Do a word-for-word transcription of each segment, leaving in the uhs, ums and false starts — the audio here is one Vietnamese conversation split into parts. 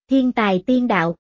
Thiên tài tiên đạo.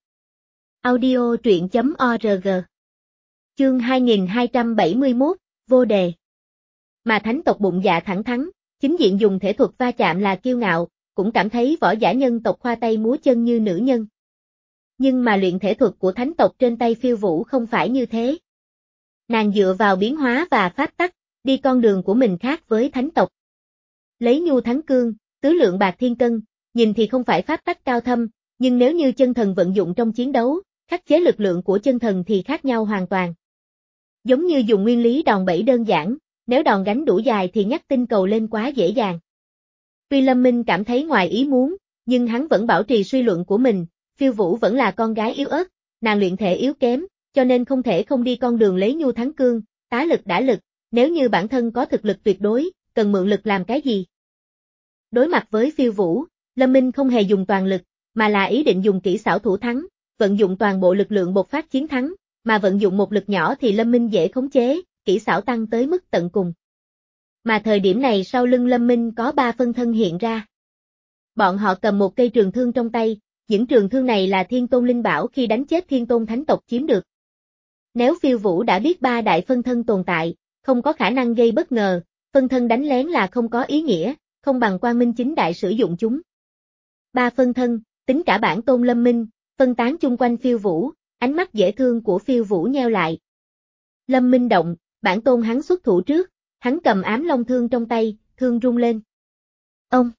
Audio truyện chấm org. Chương hai nghìn hai trăm bảy mươi mốt, vô đề. Mà thánh tộc bụng dạ thẳng thắn, chính diện dùng thể thuật va chạm là kiêu ngạo, cũng cảm thấy võ giả nhân tộc khoa tay múa chân như nữ nhân. Nhưng mà luyện thể thuật của thánh tộc trên tay Phiêu Vũ không phải như thế. Nàng dựa vào biến hóa và pháp tắc, đi con đường của mình khác với thánh tộc. Lấy nhu thắng cương, tứ lượng bạc thiên cân, nhìn thì không phải pháp tắc cao thâm, nhưng nếu như chân thần vận dụng trong chiến đấu, khắc chế lực lượng của chân thần thì khác nhau hoàn toàn. Giống như dùng nguyên lý đòn bẩy đơn giản, nếu đòn gánh đủ dài thì nhắc tinh cầu lên quá dễ dàng. Tuy Lâm Minh cảm thấy ngoài ý muốn, nhưng hắn vẫn bảo trì suy luận của mình, Phiêu Vũ vẫn là con gái yếu ớt, nàng luyện thể yếu kém, cho nên không thể không đi con đường lấy nhu thắng cương, tá lực đả lực, nếu như bản thân có thực lực tuyệt đối, cần mượn lực làm cái gì? Đối mặt với Phiêu Vũ, Lâm Minh không hề dùng toàn lực, mà là ý định dùng kỹ xảo thủ thắng, vận dụng toàn bộ lực lượng bộc phát chiến thắng, mà vận dụng một lực nhỏ thì Lâm Minh dễ khống chế, kỹ xảo tăng tới mức tận cùng. Mà thời điểm này sau lưng Lâm Minh có ba phân thân hiện ra. Bọn họ cầm một cây trường thương trong tay, những trường thương này là Thiên Tôn Linh Bảo khi đánh chết Thiên Tôn Thánh tộc chiếm được. Nếu Phiêu Vũ đã biết ba đại phân thân tồn tại, không có khả năng gây bất ngờ, phân thân đánh lén là không có ý nghĩa, không bằng Quang Minh chính đại sử dụng chúng. Ba phân thân, tính cả bản tôn Lâm Minh, phân tán chung quanh Phiêu Vũ, ánh mắt dễ thương của Phiêu Vũ nheo lại. Lâm Minh động, bản tôn hắn xuất thủ trước, hắn cầm ám long thương trong tay, thương rung lên. Ông!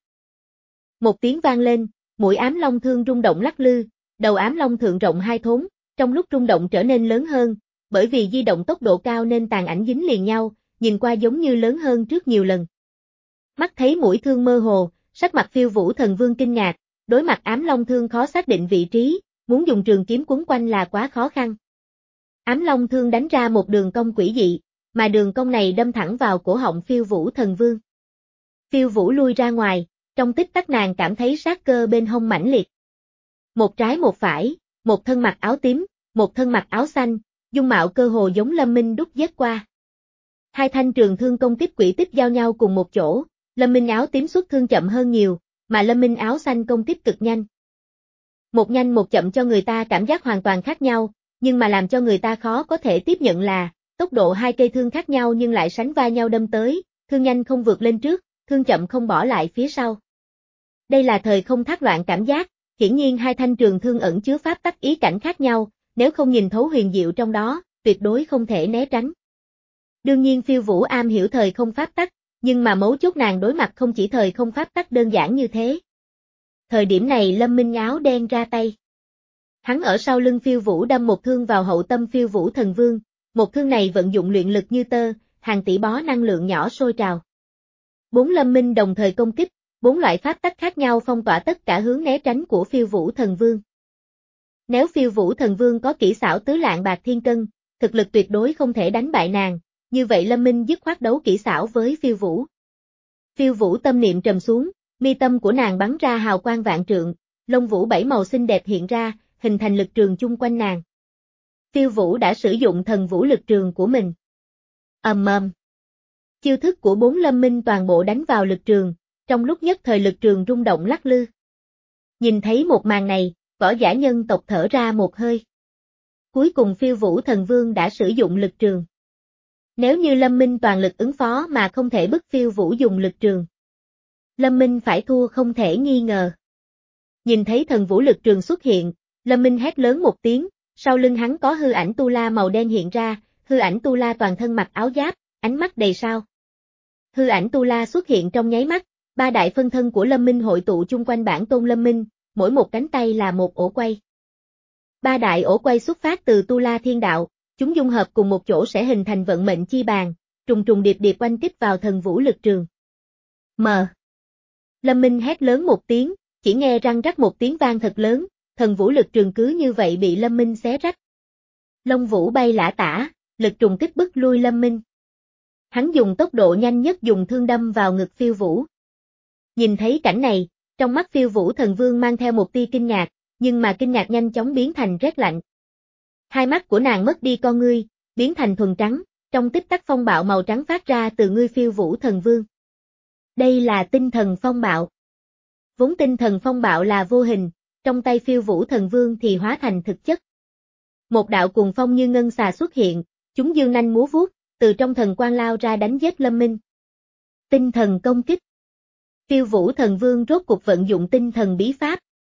Một tiếng vang lên, mũi ám long thương rung động lắc lư, đầu ám long thượng rộng hai thốn, trong lúc rung động trở nên lớn hơn, bởi vì di động tốc độ cao nên tàn ảnh dính liền nhau, nhìn qua giống như lớn hơn trước nhiều lần. Mắt thấy mũi thương mơ hồ, sắc mặt Phiêu Vũ thần vương kinh ngạc, đối mặt ám long thương khó xác định vị trí, muốn dùng trường kiếm quấn quanh là quá khó khăn. Ám long thương đánh ra một đường cong quỷ dị, mà đường cong này đâm thẳng vào cổ họng Phiêu Vũ thần vương. Phiêu Vũ lui ra ngoài, trong tích tắc nàng cảm thấy sát cơ bên hông mãnh liệt. Một trái một phải, một thân mặc áo tím, một thân mặc áo xanh, dung mạo cơ hồ giống Lâm Minh đúc giết qua. Hai thanh trường thương công kích quỷ tích giao nhau cùng một chỗ, Lâm Minh áo tím xuất thương chậm hơn nhiều, mà Lâm Minh áo xanh công kích cực nhanh. Một nhanh một chậm cho người ta cảm giác hoàn toàn khác nhau, nhưng mà làm cho người ta khó có thể tiếp nhận là, tốc độ hai cây thương khác nhau nhưng lại sánh vai nhau đâm tới, thương nhanh không vượt lên trước, thương chậm không bỏ lại phía sau. Đây là thời không thác loạn cảm giác, hiển nhiên hai thanh trường thương ẩn chứa pháp tắc ý cảnh khác nhau, nếu không nhìn thấu huyền diệu trong đó, tuyệt đối không thể né tránh. Đương nhiên Phiêu Vũ am hiểu thời không pháp tắc, nhưng mà mấu chốt nàng đối mặt không chỉ thời không pháp tắc đơn giản như thế. Thời điểm này Lâm Minh áo đen ra tay. Hắn ở sau lưng Phiêu Vũ đâm một thương vào hậu tâm Phiêu Vũ thần vương, một thương này vận dụng luyện lực như tơ, hàng tỷ bó năng lượng nhỏ sôi trào. Bốn Lâm Minh đồng thời công kích, bốn loại pháp tắc khác nhau phong tỏa tất cả hướng né tránh của Phiêu Vũ thần vương. Nếu Phiêu Vũ thần vương có kỹ xảo tứ lạng bạc thiên cân, thực lực tuyệt đối không thể đánh bại nàng, như vậy Lâm Minh dứt khoát đấu kỹ xảo với Phiêu Vũ. Phiêu Vũ tâm niệm trầm xuống, mi tâm của nàng bắn ra hào quang vạn trượng, lông vũ bảy màu xinh đẹp hiện ra, hình thành lực trường chung quanh nàng. Phiêu Vũ đã sử dụng thần vũ lực trường của mình. Ầm ầm. Chiêu thức của bốn Lâm Minh toàn bộ đánh vào lực trường, trong lúc nhất thời lực trường rung động lắc lư. Nhìn thấy một màn này, võ giả nhân tộc thở ra một hơi. Cuối cùng Phiêu Vũ thần vương đã sử dụng lực trường. Nếu như Lâm Minh toàn lực ứng phó mà không thể bức Phiêu Vũ dùng lực trường, Lâm Minh phải thua không thể nghi ngờ. Nhìn thấy thần vũ lực trường xuất hiện, Lâm Minh hét lớn một tiếng, sau lưng hắn có hư ảnh tu la màu đen hiện ra, hư ảnh tu la toàn thân mặc áo giáp, ánh mắt đầy sao. Hư ảnh tu la xuất hiện trong nháy mắt, ba đại phân thân của Lâm Minh hội tụ chung quanh bản tôn Lâm Minh, mỗi một cánh tay là một ổ quay. Ba đại ổ quay xuất phát từ tu la thiên đạo, chúng dung hợp cùng một chỗ sẽ hình thành vận mệnh chi bàn, trùng trùng điệp điệp oanh kích vào thần vũ lực trường. M. Lâm Minh hét lớn một tiếng, chỉ nghe răng rắc một tiếng vang thật lớn, thần vũ lực trường cứ như vậy bị Lâm Minh xé rách. Lông vũ bay lả tả, lực trùng kích bức lui Lâm Minh. Hắn dùng tốc độ nhanh nhất dùng thương đâm vào ngực Phiêu Vũ. Nhìn thấy cảnh này, trong mắt Phiêu Vũ thần vương mang theo một tia kinh ngạc, nhưng mà kinh ngạc nhanh chóng biến thành rét lạnh. Hai mắt của nàng mất đi con ngươi, biến thành thuần trắng, trong tích tắc phong bạo màu trắng phát ra từ ngươi Phiêu Vũ thần vương. Đây là tinh thần phong bạo. Vốn tinh thần phong bạo là vô hình, trong tay Phiêu Vũ Thần Vương thì hóa thành thực chất. Một đạo cuồng phong như ngân xà xuất hiện, chúng dương nanh múa vuốt, từ trong thần quang lao ra đánh giết Lâm Minh. Tinh thần công kích. Phiêu Vũ Thần Vương rốt cuộc vận dụng tinh thần bí pháp.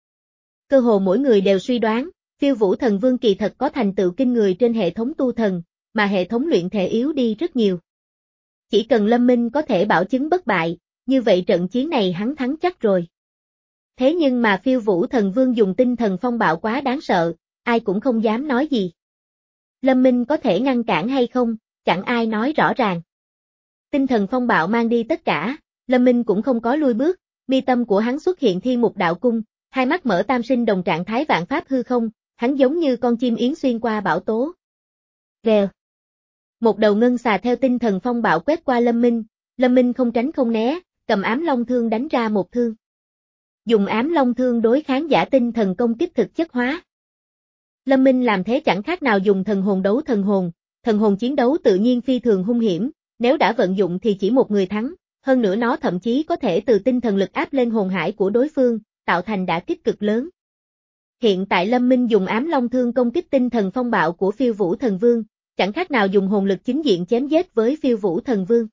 Cơ hồ mỗi người đều suy đoán, Phiêu Vũ Thần Vương kỳ thật có thành tựu kinh người trên hệ thống tu thần, mà hệ thống luyện thể yếu đi rất nhiều. Chỉ cần Lâm Minh có thể bảo chứng bất bại, như vậy trận chiến này hắn thắng chắc rồi. Thế nhưng mà Phiêu Vũ Thần Vương dùng tinh thần phong bạo quá đáng sợ, ai cũng không dám nói gì. Lâm Minh có thể ngăn cản hay không, chẳng ai nói rõ ràng. Tinh thần phong bạo mang đi tất cả, Lâm Minh cũng không có lui bước, mi tâm của hắn xuất hiện Thiên Mục Đạo Cung, hai mắt mở tam sinh đồng trạng thái vạn pháp hư không, hắn giống như con chim yến xuyên qua bão tố. Rèo. Một đầu ngân xà theo tinh thần phong bạo quét qua Lâm Minh, Lâm Minh không tránh không né, cầm ám long thương đánh ra một thương. Dùng ám long thương đối kháng giả tinh thần công kích thực chất hóa. Lâm Minh làm thế chẳng khác nào dùng thần hồn đấu thần hồn, thần hồn chiến đấu tự nhiên phi thường hung hiểm, nếu đã vận dụng thì chỉ một người thắng, hơn nữa nó thậm chí có thể từ tinh thần lực áp lên hồn hải của đối phương, tạo thành đả kích cực lớn. Hiện tại Lâm Minh dùng ám long thương công kích tinh thần phong bạo của Phiêu Vũ Thần Vương, chẳng khác nào dùng hồn lực chính diện chém giết với Phiêu Vũ Thần Vương.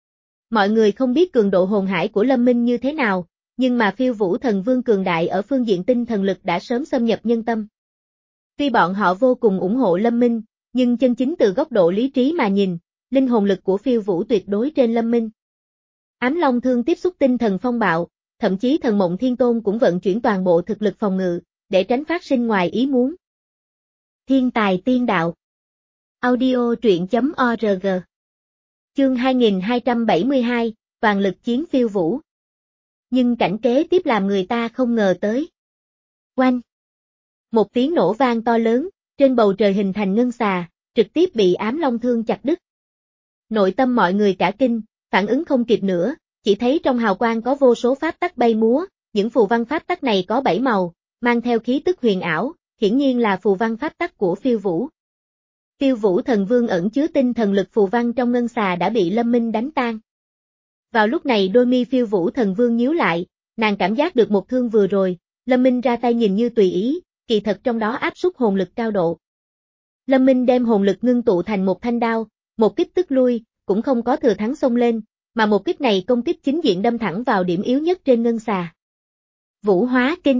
Mọi người không biết cường độ hồn hải của Lâm Minh như thế nào, nhưng mà Phiêu Vũ Thần Vương cường đại ở phương diện tinh thần lực đã sớm xâm nhập nhân tâm. Tuy bọn họ vô cùng ủng hộ Lâm Minh, nhưng chân chính từ góc độ lý trí mà nhìn, linh hồn lực của Phiêu Vũ tuyệt đối trên Lâm Minh. Ám long thương tiếp xúc tinh thần phong bạo, thậm chí Thần Mộng Thiên Tôn cũng vận chuyển toàn bộ thực lực phòng ngự, để tránh phát sinh ngoài ý muốn. Thiên tài tiên đạo. Audio truyện chấm org. Chương hai nghìn hai trăm bảy mươi hai, toàn lực chiến Phiêu Vũ. Nhưng cảnh kế tiếp làm người ta không ngờ tới. Oanh! Một tiếng nổ vang to lớn, trên bầu trời hình thành ngân xà, trực tiếp bị ám long thương chặt đứt. Nội tâm mọi người cả kinh, phản ứng không kịp nữa, chỉ thấy trong hào quang có vô số pháp tắc bay múa, những phù văn pháp tắc này có bảy màu, mang theo khí tức huyền ảo, hiển nhiên là phù văn pháp tắc của Phiêu Vũ. Phiêu Vũ Thần Vương ẩn chứa tinh thần lực phù văn trong ngân xà đã bị Lâm Minh đánh tan. Vào lúc này đôi mi Phiêu Vũ Thần Vương nhíu lại, nàng cảm giác được một thương vừa rồi, Lâm Minh ra tay nhìn như tùy ý, kỳ thật trong đó áp suất hồn lực cao độ. Lâm Minh đem hồn lực ngưng tụ thành một thanh đao, một kích tức lui, cũng không có thừa thắng xông lên, mà một kích này công kích chính diện đâm thẳng vào điểm yếu nhất trên ngân xà. Vũ Hóa Kinh.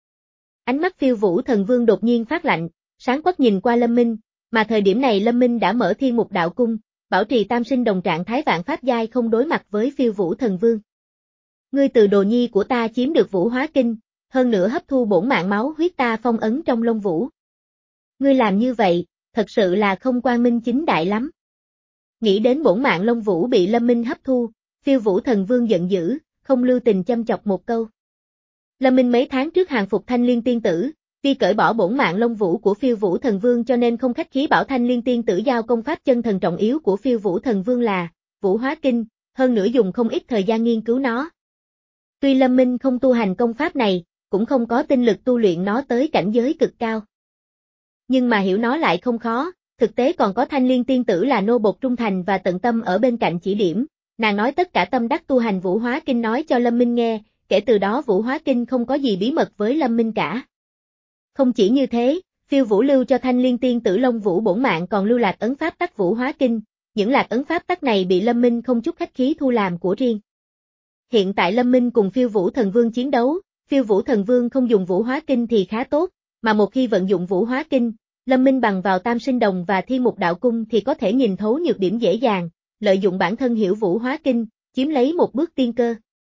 Ánh mắt Phiêu Vũ Thần Vương đột nhiên phát lạnh, sáng quắc nhìn qua Lâm Minh, mà thời điểm này Lâm Minh đã mở Thiên Mục Đạo Cung, bảo trì tam sinh đồng trạng thái vạn pháp giai không đối mặt với Phiêu Vũ Thần Vương. Ngươi từ đồ nhi của ta chiếm được Vũ Hóa Kinh, hơn nữa hấp thu bổn mạng máu huyết ta phong ấn trong lông vũ. Ngươi làm như vậy, thật sự là không quang minh chính đại lắm. Nghĩ đến bổn mạng lông vũ bị Lâm Minh hấp thu, Phiêu Vũ Thần Vương giận dữ, không lưu tình châm chọc một câu. Lâm Minh mấy tháng trước hàng phục Thanh Liên Tiên Tử, vì cởi bỏ bổn mạng lông vũ của Phiêu Vũ Thần Vương cho nên không khách khí bảo Thanh Liên Tiên Tử giao công pháp chân thần trọng yếu của Phiêu Vũ Thần Vương là Vũ Hóa Kinh, hơn nữa dùng không ít thời gian nghiên cứu nó. Tuy Lâm Minh không tu hành công pháp này, cũng không có tinh lực tu luyện nó tới cảnh giới cực cao. Nhưng mà hiểu nó lại không khó, thực tế còn có Thanh Liên Tiên Tử là nô bộc trung thành và tận tâm ở bên cạnh chỉ điểm, nàng nói tất cả tâm đắc tu hành Vũ Hóa Kinh nói cho Lâm Minh nghe, kể từ đó Vũ Hóa Kinh không có gì bí mật với Lâm Minh cả. Không chỉ như thế, Phiêu Vũ lưu cho Thanh Liên Tiên Tử Long Vũ bổn mạng còn lưu lạc ấn pháp tắc Vũ Hóa Kinh, những lạc ấn pháp tắc này bị Lâm Minh không chút khách khí thu làm của riêng. Hiện tại Lâm Minh cùng Phiêu Vũ Thần Vương chiến đấu, Phiêu Vũ Thần Vương không dùng Vũ Hóa Kinh thì khá tốt, mà một khi vận dụng Vũ Hóa Kinh, Lâm Minh bằng vào Tam Sinh Đồng và Thiên Mục Đạo Cung thì có thể nhìn thấu nhược điểm dễ dàng, lợi dụng bản thân hiểu Vũ Hóa Kinh, chiếm lấy một bước tiên cơ.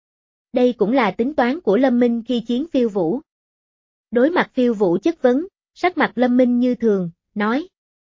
Đây cũng là tính toán của Lâm Minh khi chiến Phiêu Vũ. Đối mặt Phiêu Vũ chất vấn, sắc mặt Lâm Minh như thường, nói.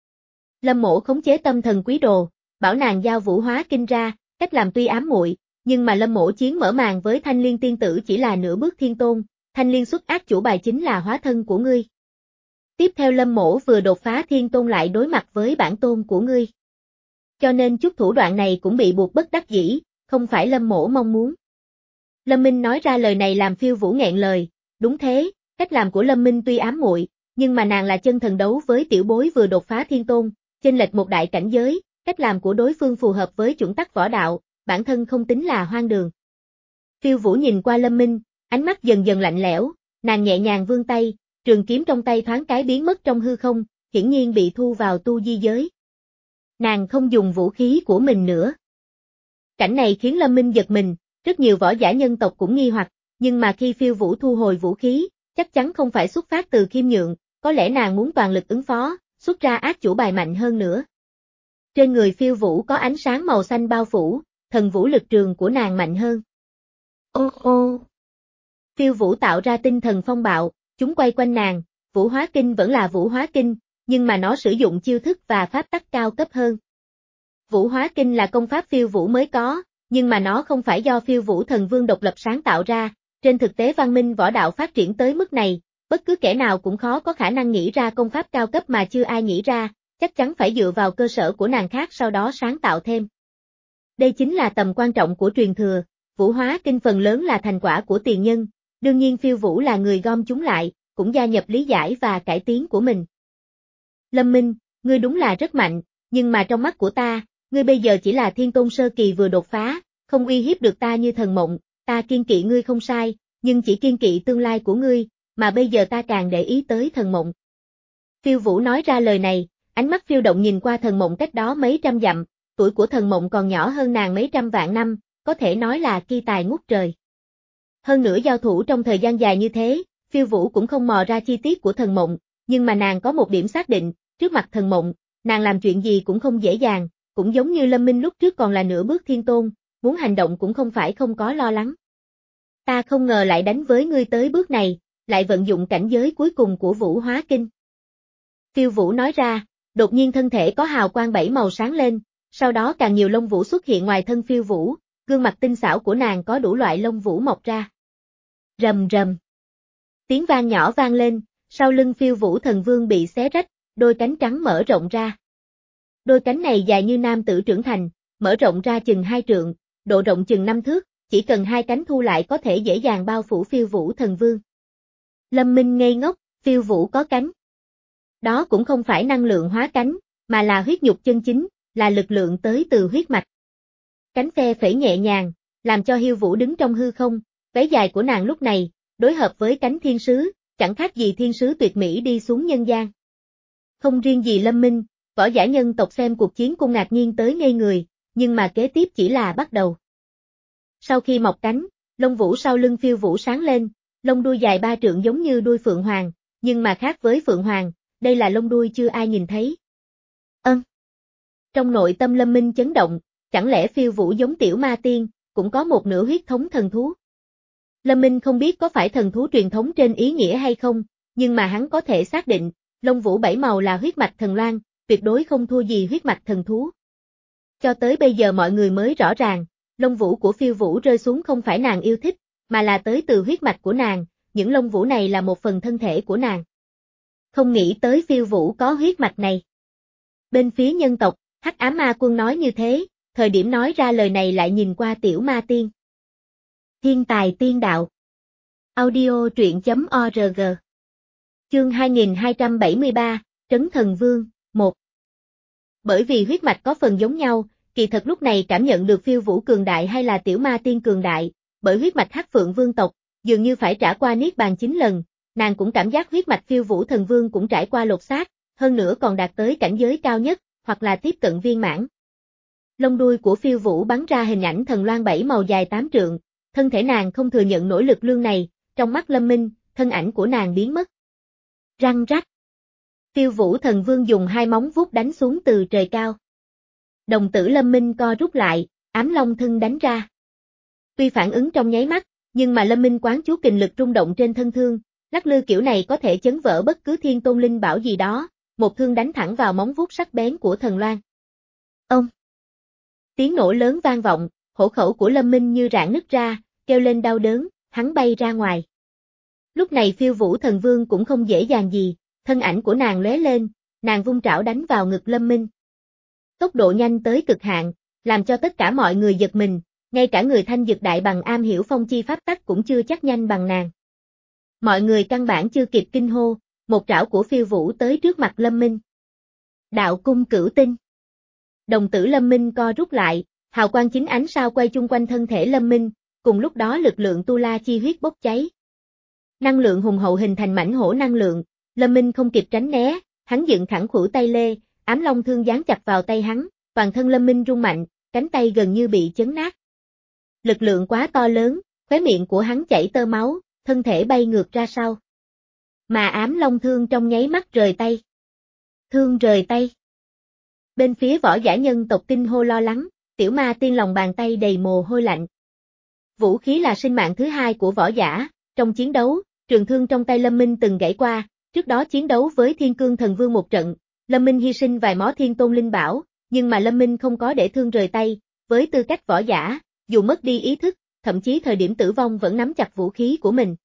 Lâm mỗ khống chế tâm thần quý đồ, bảo nàng giao Vũ Hóa Kinh ra, cách làm tuy ám muội, nhưng mà Lâm mỗ chiến mở màn với Thanh Liên Tiên Tử chỉ là nửa bước thiên tôn, Thanh Liên xuất ác chủ bài chính là hóa thân của ngươi. Tiếp theo Lâm mỗ vừa đột phá thiên tôn lại đối mặt với bản tôn của ngươi. Cho nên chút thủ đoạn này cũng bị buộc bất đắc dĩ, không phải Lâm mỗ mong muốn. Lâm Minh nói ra lời này làm Phiêu Vũ nghẹn lời, đúng thế, cách làm của Lâm Minh tuy ám muội, nhưng mà nàng là chân thần đấu với tiểu bối vừa đột phá thiên tôn, chênh lệch một đại cảnh giới, cách làm của đối phương phù hợp với chuẩn tắc võ đạo, bản thân không tính là hoang đường. Phiêu Vũ nhìn qua Lâm Minh, ánh mắt dần dần lạnh lẽo, nàng nhẹ nhàng vươn tay, trường kiếm trong tay thoáng cái biến mất trong hư không, hiển nhiên bị thu vào tu di giới. Nàng không dùng vũ khí của mình nữa. Cảnh này khiến Lâm Minh giật mình, rất nhiều võ giả nhân tộc cũng nghi hoặc, nhưng mà khi Phiêu Vũ thu hồi vũ khí, chắc chắn không phải xuất phát từ khiêm nhượng, có lẽ nàng muốn toàn lực ứng phó, xuất ra ác chủ bài mạnh hơn nữa. Trên người Phiêu Vũ có ánh sáng màu xanh bao phủ, thần vũ lực trường của nàng mạnh hơn. Ô ô! Phiêu Vũ tạo ra tinh thần phong bạo, chúng quay quanh nàng, Vũ Hóa Kinh vẫn là Vũ Hóa Kinh, nhưng mà nó sử dụng chiêu thức và pháp tắc cao cấp hơn. Vũ Hóa Kinh là công pháp Phiêu Vũ mới có, nhưng mà nó không phải do Phiêu Vũ Thần Vương độc lập sáng tạo ra, trên thực tế văn minh võ đạo phát triển tới mức này, bất cứ kẻ nào cũng khó có khả năng nghĩ ra công pháp cao cấp mà chưa ai nghĩ ra, chắc chắn phải dựa vào cơ sở của nàng khác sau đó sáng tạo thêm. Đây chính là tầm quan trọng của truyền thừa, Vũ Hóa Kinh phần lớn là thành quả của tiền nhân, đương nhiên Phiêu Vũ là người gom chúng lại, cũng gia nhập lý giải và cải tiến của mình. Lâm Minh, ngươi đúng là rất mạnh, nhưng mà trong mắt của ta, ngươi bây giờ chỉ là thiên tôn sơ kỳ vừa đột phá, không uy hiếp được ta như thần mộng, ta kiên kỵ ngươi không sai, nhưng chỉ kiên kỵ tương lai của ngươi, mà bây giờ ta càng để ý tới thần mộng. Phiêu Vũ nói ra lời này, ánh mắt phiêu động nhìn qua thần mộng cách đó mấy trăm dặm, tuổi của thần mộng còn nhỏ hơn nàng mấy trăm vạn năm, có thể nói là kỳ tài ngút trời. Hơn nữa giao thủ trong thời gian dài như thế, Phiêu Vũ cũng không mò ra chi tiết của thần mộng, nhưng mà nàng có một điểm xác định, trước mặt thần mộng, nàng làm chuyện gì cũng không dễ dàng, cũng giống như Lâm Minh lúc trước còn là nửa bước thiên tôn, muốn hành động cũng không phải không có lo lắng. Ta không ngờ lại đánh với ngươi tới bước này, lại vận dụng cảnh giới cuối cùng của Vũ Hóa Kinh. Phiêu Vũ nói ra, đột nhiên thân thể có hào quang bảy màu sáng lên, sau đó càng nhiều lông vũ xuất hiện ngoài thân Phiêu Vũ, gương mặt tinh xảo của nàng có đủ loại lông vũ mọc ra. Rầm rầm. Tiếng vang nhỏ vang lên, sau lưng Phiêu Vũ Thần Vương bị xé rách, đôi cánh trắng mở rộng ra. Đôi cánh này dài như nam tử trưởng thành, mở rộng ra chừng hai trượng, độ rộng chừng năm thước, chỉ cần hai cánh thu lại có thể dễ dàng bao phủ Phiêu Vũ Thần Vương. Lâm Minh ngây ngốc, Phiêu Vũ có cánh. Đó cũng không phải năng lượng hóa cánh, mà là huyết nhục chân chính, là lực lượng tới từ huyết mạch. Cánh phe phẩy nhẹ nhàng, làm cho Phiêu Vũ đứng trong hư không, váy dài của nàng lúc này, đối hợp với cánh thiên sứ, chẳng khác gì thiên sứ tuyệt mỹ đi xuống nhân gian. Không riêng gì Lâm Minh, võ giả nhân tộc xem cuộc chiến cũng ngạc nhiên tới ngây người, nhưng mà kế tiếp chỉ là bắt đầu. Sau khi mọc cánh, lông vũ sau lưng Phiêu Vũ sáng lên, lông đuôi dài ba trượng giống như đuôi phượng hoàng, nhưng mà khác với phượng hoàng, đây là lông đuôi chưa ai nhìn thấy. Ân. Trong nội tâm Lâm Minh chấn động, chẳng lẽ Phiêu Vũ giống tiểu ma tiên, cũng có một nửa huyết thống thần thú. Lâm Minh không biết có phải thần thú truyền thống trên ý nghĩa hay không, nhưng mà hắn có thể xác định, lông vũ bảy màu là huyết mạch thần loan, tuyệt đối không thua gì huyết mạch thần thú. Cho tới bây giờ mọi người mới rõ ràng, lông vũ của Phiêu Vũ rơi xuống không phải nàng yêu thích, mà là tới từ huyết mạch của nàng, những lông vũ này là một phần thân thể của nàng. Không nghĩ tới Phiêu Vũ có huyết mạch này. Bên phía nhân tộc, Hắc Ám Ma Quân nói như thế, thời điểm nói ra lời này lại nhìn qua tiểu ma tiên. Thiên tài tiên đạo. Audio truyện chấm org. Chương hai nghìn hai trăm bảy mươi ba, Trấn Thần Vương, một. Bởi vì huyết mạch có phần giống nhau, kỳ thật lúc này cảm nhận được Phiêu Vũ cường đại hay là tiểu ma tiên cường đại, bởi huyết mạch Hắc Phượng Vương tộc, dường như phải trả qua niết bàn chín lần, nàng cũng cảm giác huyết mạch Phiêu Vũ Thần Vương cũng trải qua lột xác, hơn nữa còn đạt tới cảnh giới cao nhất, hoặc là tiếp cận viên mãn. Lông đuôi của Phiêu Vũ bắn ra hình ảnh thần loan bảy màu dài tám trượng, thân thể nàng không thừa nhận nổi lực lương này, trong mắt Lâm Minh, thân ảnh của nàng biến mất. Răng rắc. Phiêu Vũ Thần Vương dùng hai móng vuốt đánh xuống từ trời cao. Đồng tử Lâm Minh co rút lại, ám long thân đánh ra. Tuy phản ứng trong nháy mắt, nhưng mà Lâm Minh quán chú kình lực rung động trên thân thương, lắc lư kiểu này có thể chấn vỡ bất cứ thiên tôn linh bảo gì đó, một thương đánh thẳng vào móng vuốt sắc bén của thần loan. Ông! Tiếng nổ lớn vang vọng, hổ khẩu của Lâm Minh như rạn nứt ra, kêu lên đau đớn, hắn bay ra ngoài. Lúc này Phiêu Vũ Thần Vương cũng không dễ dàng gì, thân ảnh của nàng lóe lên, nàng vung trảo đánh vào ngực Lâm Minh. Tốc độ nhanh tới cực hạn, làm cho tất cả mọi người giật mình, ngay cả người Thanh Dực Đại Bằng am hiểu phong chi pháp tắc cũng chưa chắc nhanh bằng nàng. Mọi người căn bản chưa kịp kinh hô, một trảo của Phiêu Vũ tới trước mặt Lâm Minh. Đạo cung cửu tinh. Đồng tử Lâm Minh co rút lại, hào quang chính ánh sao quay chung quanh thân thể Lâm Minh, cùng lúc đó lực lượng tu la chi huyết bốc cháy. Năng lượng hùng hậu hình thành mảnh hổ năng lượng, Lâm Minh không kịp tránh né, hắn dựng thẳng khuỷu tay lê, ám long thương giáng chặt vào tay hắn, toàn thân Lâm Minh rung mạnh, cánh tay gần như bị chấn nát. Lực lượng quá to lớn, khóe miệng của hắn chảy tơ máu, thân thể bay ngược ra sau. Mà ám long thương trong nháy mắt rời tay. Thương rời tay. Bên phía võ giả nhân tộc Tinh hô lo lắng, tiểu ma tiên lòng bàn tay đầy mồ hôi lạnh. Vũ khí là sinh mạng thứ hai của võ giả, trong chiến đấu, trường thương trong tay Lâm Minh từng gãy qua, trước đó chiến đấu với Thiên Cương Thần Vương một trận, Lâm Minh hy sinh vài món Thiên Tôn Linh Bảo, nhưng mà Lâm Minh không có để thương rời tay, với tư cách võ giả, dù mất đi ý thức, thậm chí thời điểm tử vong vẫn nắm chặt vũ khí của mình.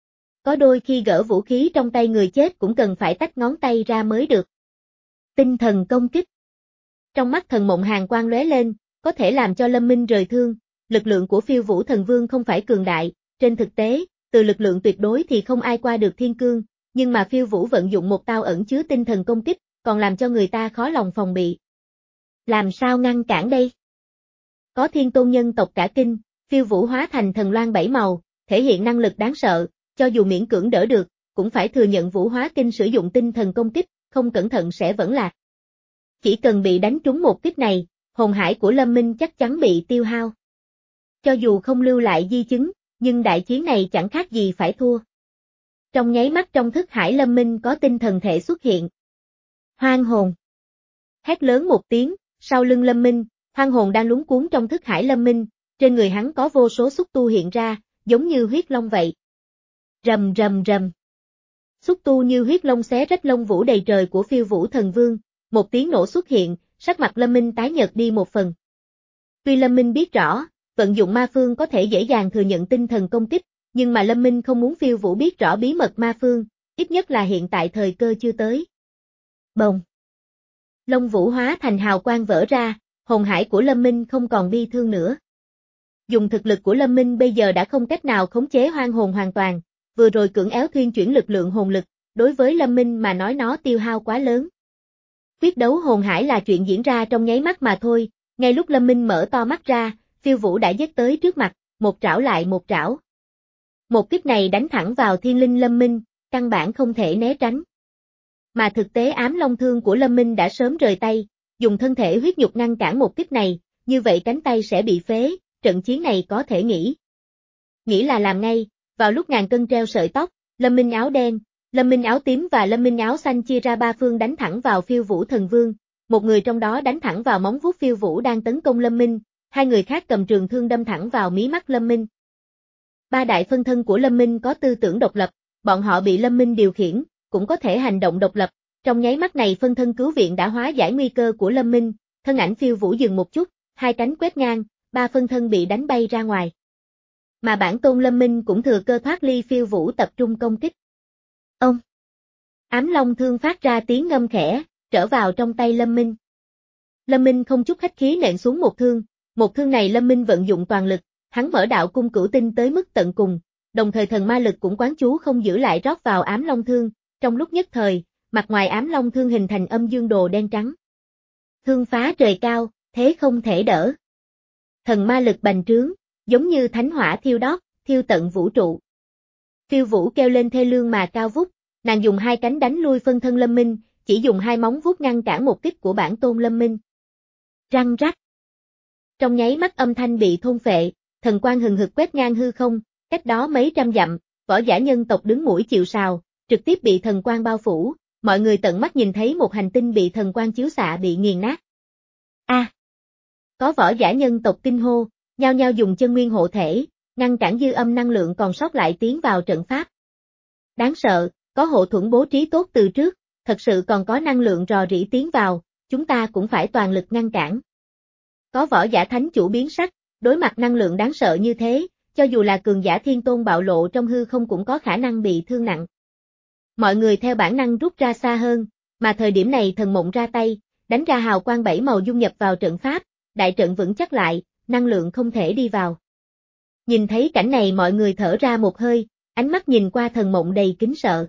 Có đôi khi gỡ vũ khí trong tay người chết cũng cần phải tách ngón tay ra mới được. Tinh thần công kích. Trong mắt Thần Mộng hàn quang lóe lên, có thể làm cho Lâm Minh rời thương, lực lượng của Phiêu Vũ Thần Vương không phải cường đại, trên thực tế, từ lực lượng tuyệt đối thì không ai qua được Thiên Cương, nhưng mà Phiêu Vũ vận dụng một tao ẩn chứa tinh thần công kích, còn làm cho người ta khó lòng phòng bị. Làm sao ngăn cản đây? Có Thiên Tôn nhân tộc cả kinh, Phiêu Vũ hóa thành thần loan bảy màu, thể hiện năng lực đáng sợ, cho dù miễn cưỡng đỡ được, cũng phải thừa nhận Vũ Hóa Kinh sử dụng tinh thần công kích, không cẩn thận sẽ vẫn lạc. Chỉ cần bị đánh trúng một kích này, hồn hải của Lâm Minh chắc chắn bị tiêu hao. Cho dù không lưu lại di chứng, nhưng đại chiến này chẳng khác gì phải thua. Trong nháy mắt trong thức hải Lâm Minh có tinh thần thể xuất hiện. Hoang hồn. Hét lớn một tiếng, sau lưng Lâm Minh, hoang hồn đang lúng cuốn trong thức hải Lâm Minh, trên người hắn có vô số xúc tu hiện ra, giống như huyết long vậy. Rầm rầm rầm. Xúc tu như huyết long xé rách lông vũ đầy trời của Phiêu Vũ Thần Vương, một tiếng nổ xuất hiện, sắc mặt Lâm Minh tái nhợt đi một phần. Tuy Lâm Minh biết rõ, vận dụng ma phương có thể dễ dàng thừa nhận tinh thần công kích, nhưng mà Lâm Minh không muốn Phiêu Vũ biết rõ bí mật ma phương, ít nhất là hiện tại thời cơ chưa tới. Bồng. Lông vũ hóa thành hào quang vỡ ra, hồn hải của Lâm Minh không còn bi thương nữa. Dùng thực lực của Lâm Minh bây giờ đã không cách nào khống chế hoang hồn hoàn toàn, vừa rồi cưỡng ép thuyên chuyển lực lượng hồn lực, đối với Lâm Minh mà nói nó tiêu hao quá lớn. Quyết đấu hồn hải là chuyện diễn ra trong nháy mắt mà thôi, ngay lúc Lâm Minh mở to mắt ra, Phiêu Vũ đã giết tới trước mặt, một trảo lại một trảo. Một kích này đánh thẳng vào thiên linh Lâm Minh, căn bản không thể né tránh. Mà thực tế ám long thương của Lâm Minh đã sớm rời tay, dùng thân thể huyết nhục ngăn cản một kích này, như vậy cánh tay sẽ bị phế, trận chiến này có thể nghĩ. Nghĩ là làm ngay, vào lúc ngàn cân treo sợi tóc, Lâm Minh áo đen, Lâm Minh áo tím và Lâm Minh áo xanh chia ra ba phương đánh thẳng vào Phiêu Vũ Thần Vương, một người trong đó đánh thẳng vào móng vuốt Phiêu Vũ đang tấn công Lâm Minh, hai người khác cầm trường thương đâm thẳng vào mí mắt Lâm Minh. Ba đại phân thân của Lâm Minh có tư tưởng độc lập, bọn họ bị Lâm Minh điều khiển, cũng có thể hành động độc lập, trong nháy mắt này phân thân cứu viện đã hóa giải nguy cơ của Lâm Minh, thân ảnh Phiêu Vũ dừng một chút, hai cánh quét ngang, ba phân thân bị đánh bay ra ngoài. Mà bản tôn Lâm Minh cũng thừa cơ thoát ly Phiêu Vũ tập trung công kích. Ông! Ám long thương phát ra tiếng ngâm khẽ, trở vào trong tay Lâm Minh. Lâm Minh không chút khách khí nện xuống một thương, một thương này Lâm Minh vận dụng toàn lực, hắn mở đạo cung cửu tinh tới mức tận cùng, đồng thời thần ma lực cũng quán chú không giữ lại rót vào ám long thương, trong lúc nhất thời, mặt ngoài ám long thương hình thành âm dương đồ đen trắng. Thương phá trời cao, thế không thể đỡ. Thần ma lực bành trướng, giống như thánh hỏa thiêu đốt, thiêu tận vũ trụ. Phiêu Vũ kêu lên thê lương mà cao vút, nàng dùng hai cánh đánh lui phân thân Lâm Minh, chỉ dùng hai móng vuốt ngăn cản một kích của bản tôn Lâm Minh. Răng rắc. Trong nháy mắt âm thanh bị thôn phệ, thần quang hừng hực quét ngang hư không, cách đó mấy trăm dặm, võ giả nhân tộc đứng mũi chịu sào, trực tiếp bị thần quang bao phủ, mọi người tận mắt nhìn thấy một hành tinh bị thần quang chiếu xạ bị nghiền nát. A! À, có võ giả nhân tộc kinh hô, nhao nhao dùng chân nguyên hộ thể, ngăn cản dư âm năng lượng còn sót lại tiến vào trận pháp. Đáng sợ, có hộ thuẫn bố trí tốt từ trước, thật sự còn có năng lượng rò rỉ tiến vào, chúng ta cũng phải toàn lực ngăn cản. Có võ giả thánh chủ biến sắc, đối mặt năng lượng đáng sợ như thế, cho dù là cường giả thiên tôn bạo lộ trong hư không cũng có khả năng bị thương nặng. Mọi người theo bản năng rút ra xa hơn, mà thời điểm này Thần Mộng ra tay, đánh ra hào quang bảy màu dung nhập vào trận pháp, đại trận vững chắc lại, năng lượng không thể đi vào. Nhìn thấy cảnh này mọi người thở ra một hơi, ánh mắt nhìn qua Thần Mộng đầy kính sợ.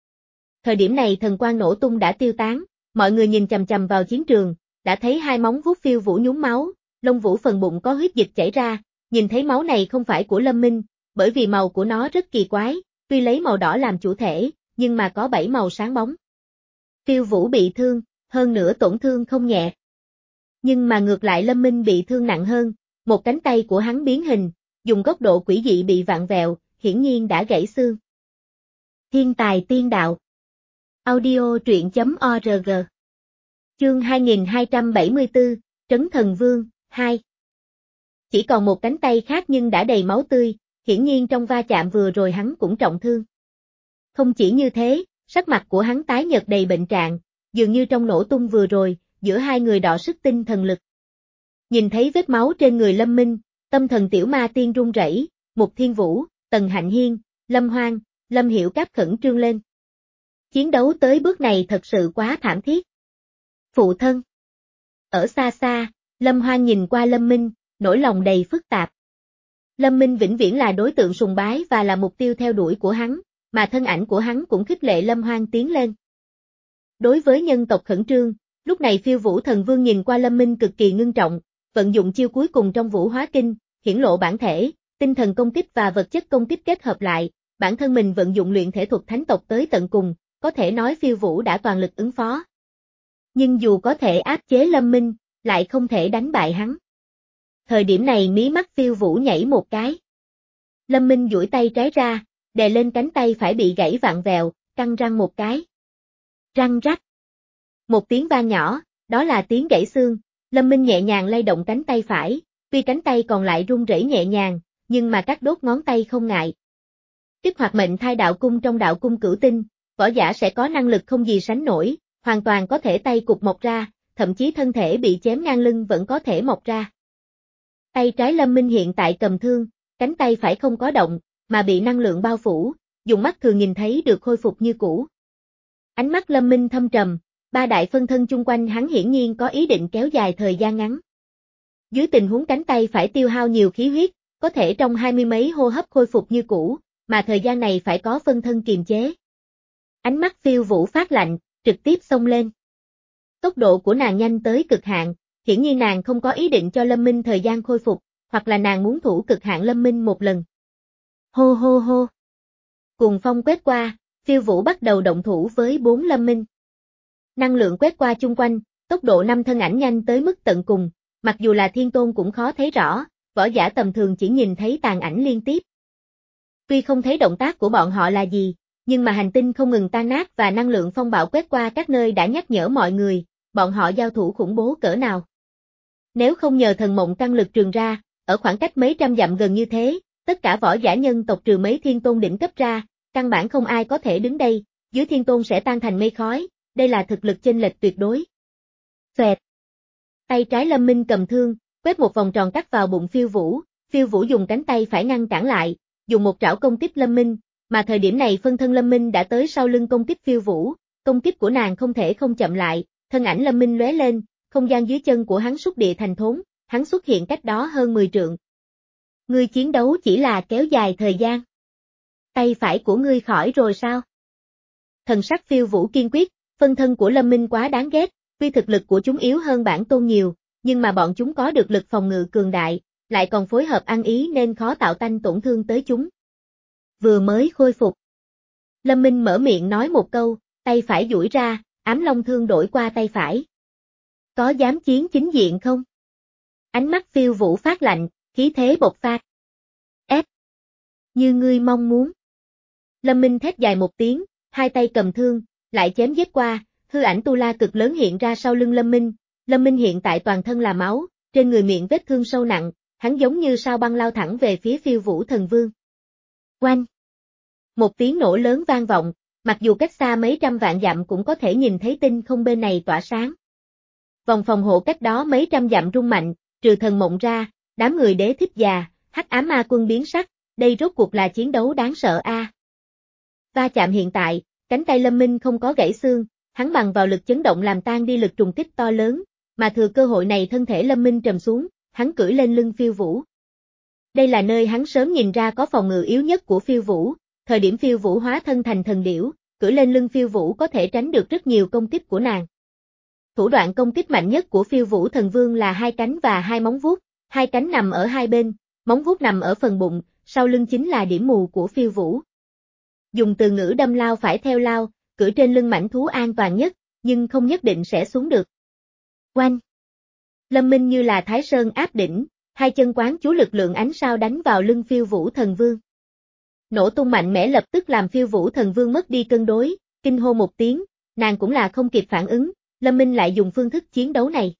Thời điểm này thần quang nổ tung đã tiêu tán, mọi người nhìn chằm chằm vào chiến trường, đã thấy hai móng vuốt Phiêu Vũ nhúng máu, lông vũ phần bụng có huyết dịch chảy ra, nhìn thấy máu này không phải của Lâm Minh, bởi vì màu của nó rất kỳ quái, tuy lấy màu đỏ làm chủ thể, nhưng mà có bảy màu sáng bóng. Phiêu Vũ bị thương, hơn nữa tổn thương không nhẹ. Nhưng mà ngược lại Lâm Minh bị thương nặng hơn, một cánh tay của hắn biến hình, dùng góc độ quỷ dị bị vặn vẹo, hiển nhiên đã gãy xương. Thiên tài tiên đạo. Audio truyện chấm org. Chương hai nghìn hai trăm bảy mươi tư, Trấn Thần Vương, hai. Chỉ còn một cánh tay khác nhưng đã đầy máu tươi, hiển nhiên trong va chạm vừa rồi hắn cũng trọng thương. Không chỉ như thế, sắc mặt của hắn tái nhợt đầy bệnh trạng, dường như trong nổ tung vừa rồi, giữa hai người đọ sức tinh thần lực. Nhìn thấy vết máu trên người Lâm Minh, tâm thần tiểu ma tiên run rẩy, Mục Thiên Vũ, Tần Hạnh Hiên, Lâm Hoang, Lâm Hiểu Cáp khẩn trương lên. Chiến đấu tới bước này thật sự quá thảm thiết. Phụ thân. Ở xa xa, Lâm Hoang nhìn qua Lâm Minh, nỗi lòng đầy phức tạp. Lâm Minh vĩnh viễn là đối tượng sùng bái và là mục tiêu theo đuổi của hắn, mà thân ảnh của hắn cũng khích lệ Lâm Hoang tiến lên. Đối với nhân tộc khẩn trương, lúc này Phiêu Vũ Thần Vương nhìn qua Lâm Minh cực kỳ ngưng trọng, vận dụng chiêu cuối cùng trong Vũ Hóa Kinh, hiển lộ bản thể, tinh thần công kích và vật chất công kích kết hợp lại, bản thân mình vận dụng luyện thể thuật thánh tộc tới tận cùng, có thể nói Phiêu Vũ đã toàn lực ứng phó. Nhưng dù có thể áp chế Lâm Minh, lại không thể đánh bại hắn. Thời điểm này mí mắt Phiêu Vũ nhảy một cái. Lâm Minh duỗi tay trái ra, đè lên cánh tay phải bị gãy vặn vẹo, căng răng một cái. Răng rắc. Một tiếng vang nhỏ, đó là tiếng gãy xương, Lâm Minh nhẹ nhàng lay động cánh tay phải, tuy cánh tay còn lại run rẩy nhẹ nhàng, nhưng mà cắt đốt ngón tay không ngại. Kích hoạt mệnh thai đạo cung trong đạo cung cửu tinh, võ giả sẽ có năng lực không gì sánh nổi, hoàn toàn có thể tay cụt mọc ra, thậm chí thân thể bị chém ngang lưng vẫn có thể mọc ra. Tay trái Lâm Minh hiện tại cầm thương, cánh tay phải không có động, mà bị năng lượng bao phủ, dùng mắt thường nhìn thấy được khôi phục như cũ. Ánh mắt Lâm Minh thâm trầm, ba đại phân thân chung quanh hắn hiển nhiên có ý định kéo dài thời gian ngắn. Dưới tình huống cánh tay phải tiêu hao nhiều khí huyết, có thể trong hai mươi mấy hô hấp khôi phục như cũ, mà thời gian này phải có phân thân kiềm chế. Ánh mắt Phiêu Vũ phát lạnh, trực tiếp xông lên. Tốc độ của nàng nhanh tới cực hạn, hiển nhiên nàng không có ý định cho Lâm Minh thời gian khôi phục, hoặc là nàng muốn thủ cực hạn Lâm Minh một lần. Hô hô hô. Cuồng phong quét qua, Phiêu Vũ bắt đầu động thủ với bốn Lâm Minh. Năng lượng quét qua chung quanh, tốc độ năm thân ảnh nhanh tới mức tận cùng, mặc dù là thiên tôn cũng khó thấy rõ, võ giả tầm thường chỉ nhìn thấy tàn ảnh liên tiếp. Tuy không thấy động tác của bọn họ là gì, nhưng mà hành tinh không ngừng tan nát và năng lượng phong bạo quét qua các nơi đã nhắc nhở mọi người, bọn họ giao thủ khủng bố cỡ nào. Nếu không nhờ thần mộng tăng lực trường ra, ở khoảng cách mấy trăm dặm gần như thế, tất cả võ giả nhân tộc trừ mấy thiên tôn đỉnh cấp ra, căn bản không ai có thể đứng đây, dưới thiên tôn sẽ tan thành mây khói, đây là thực lực chênh lệch tuyệt đối. Xoẹt. Tay trái Lâm Minh cầm thương, quét một vòng tròn cắt vào bụng Phiêu Vũ, Phiêu Vũ dùng cánh tay phải ngăn cản lại, dùng một trảo công kích Lâm Minh, mà thời điểm này phân thân Lâm Minh đã tới sau lưng công kích Phiêu Vũ, công kích của nàng không thể không chậm lại, thân ảnh Lâm Minh lóe lên, không gian dưới chân của hắn xúc địa thành thốn, hắn xuất hiện cách đó hơn mười trượng. Ngươi chiến đấu chỉ là kéo dài thời gian. Tay phải của ngươi khỏi rồi sao? Thần sắc Phiêu Vũ kiên quyết, phân thân của Lâm Minh quá đáng ghét, tuy thực lực của chúng yếu hơn bản tôn nhiều, nhưng mà bọn chúng có được lực phòng ngự cường đại, lại còn phối hợp ăn ý nên khó tạo tanh tổn thương tới chúng. Vừa mới khôi phục. Lâm Minh mở miệng nói một câu, tay phải duỗi ra, ám long thương đổi qua tay phải. Có dám chiến chính diện không? Ánh mắt Phiêu Vũ phát lạnh, khí thế bộc phát. Ép. Như ngươi mong muốn. Lâm Minh thét dài một tiếng, hai tay cầm thương, lại chém giết qua, hư ảnh tu la cực lớn hiện ra sau lưng Lâm Minh. Lâm Minh hiện tại toàn thân là máu, trên người miệng vết thương sâu nặng, hắn giống như sao băng lao thẳng về phía Phiêu Vũ Thần Vương. Oanh! Một tiếng nổ lớn vang vọng, mặc dù cách xa mấy trăm vạn dặm cũng có thể nhìn thấy tinh không bên này tỏa sáng. Vòng phòng hộ cách đó mấy trăm dặm rung mạnh, trừ thần mộng ra, đám người đế thích già, hắc ám ma quân biến sắc, đây rốt cuộc là chiến đấu đáng sợ a. À. Va chạm hiện tại, cánh tay Lâm Minh không có gãy xương, hắn bằng vào lực chấn động làm tan đi lực trùng kích to lớn, mà thừa cơ hội này thân thể Lâm Minh trầm xuống, hắn cưỡi lên lưng Phiêu Vũ. Đây là nơi hắn sớm nhìn ra có phòng ngự yếu nhất của Phiêu Vũ, thời điểm Phiêu Vũ hóa thân thành thần điểu, cưỡi lên lưng Phiêu Vũ có thể tránh được rất nhiều công kích của nàng. Thủ đoạn công kích mạnh nhất của Phiêu Vũ Thần Vương là hai cánh và hai móng vuốt, hai cánh nằm ở hai bên, móng vuốt nằm ở phần bụng, sau lưng chính là điểm mù của Phiêu Vũ. Dùng từ ngữ đâm lao phải theo lao, cưỡi trên lưng mãnh thú an toàn nhất, nhưng không nhất định sẽ xuống được. Oanh! Lâm Minh như là Thái Sơn áp đỉnh, hai chân quán chú lực lượng ánh sao đánh vào lưng Phiêu Vũ Thần Vương. Nổ tung mạnh mẽ lập tức làm Phiêu Vũ Thần Vương mất đi cân đối, kinh hô một tiếng, nàng cũng là không kịp phản ứng, Lâm Minh lại dùng phương thức chiến đấu này.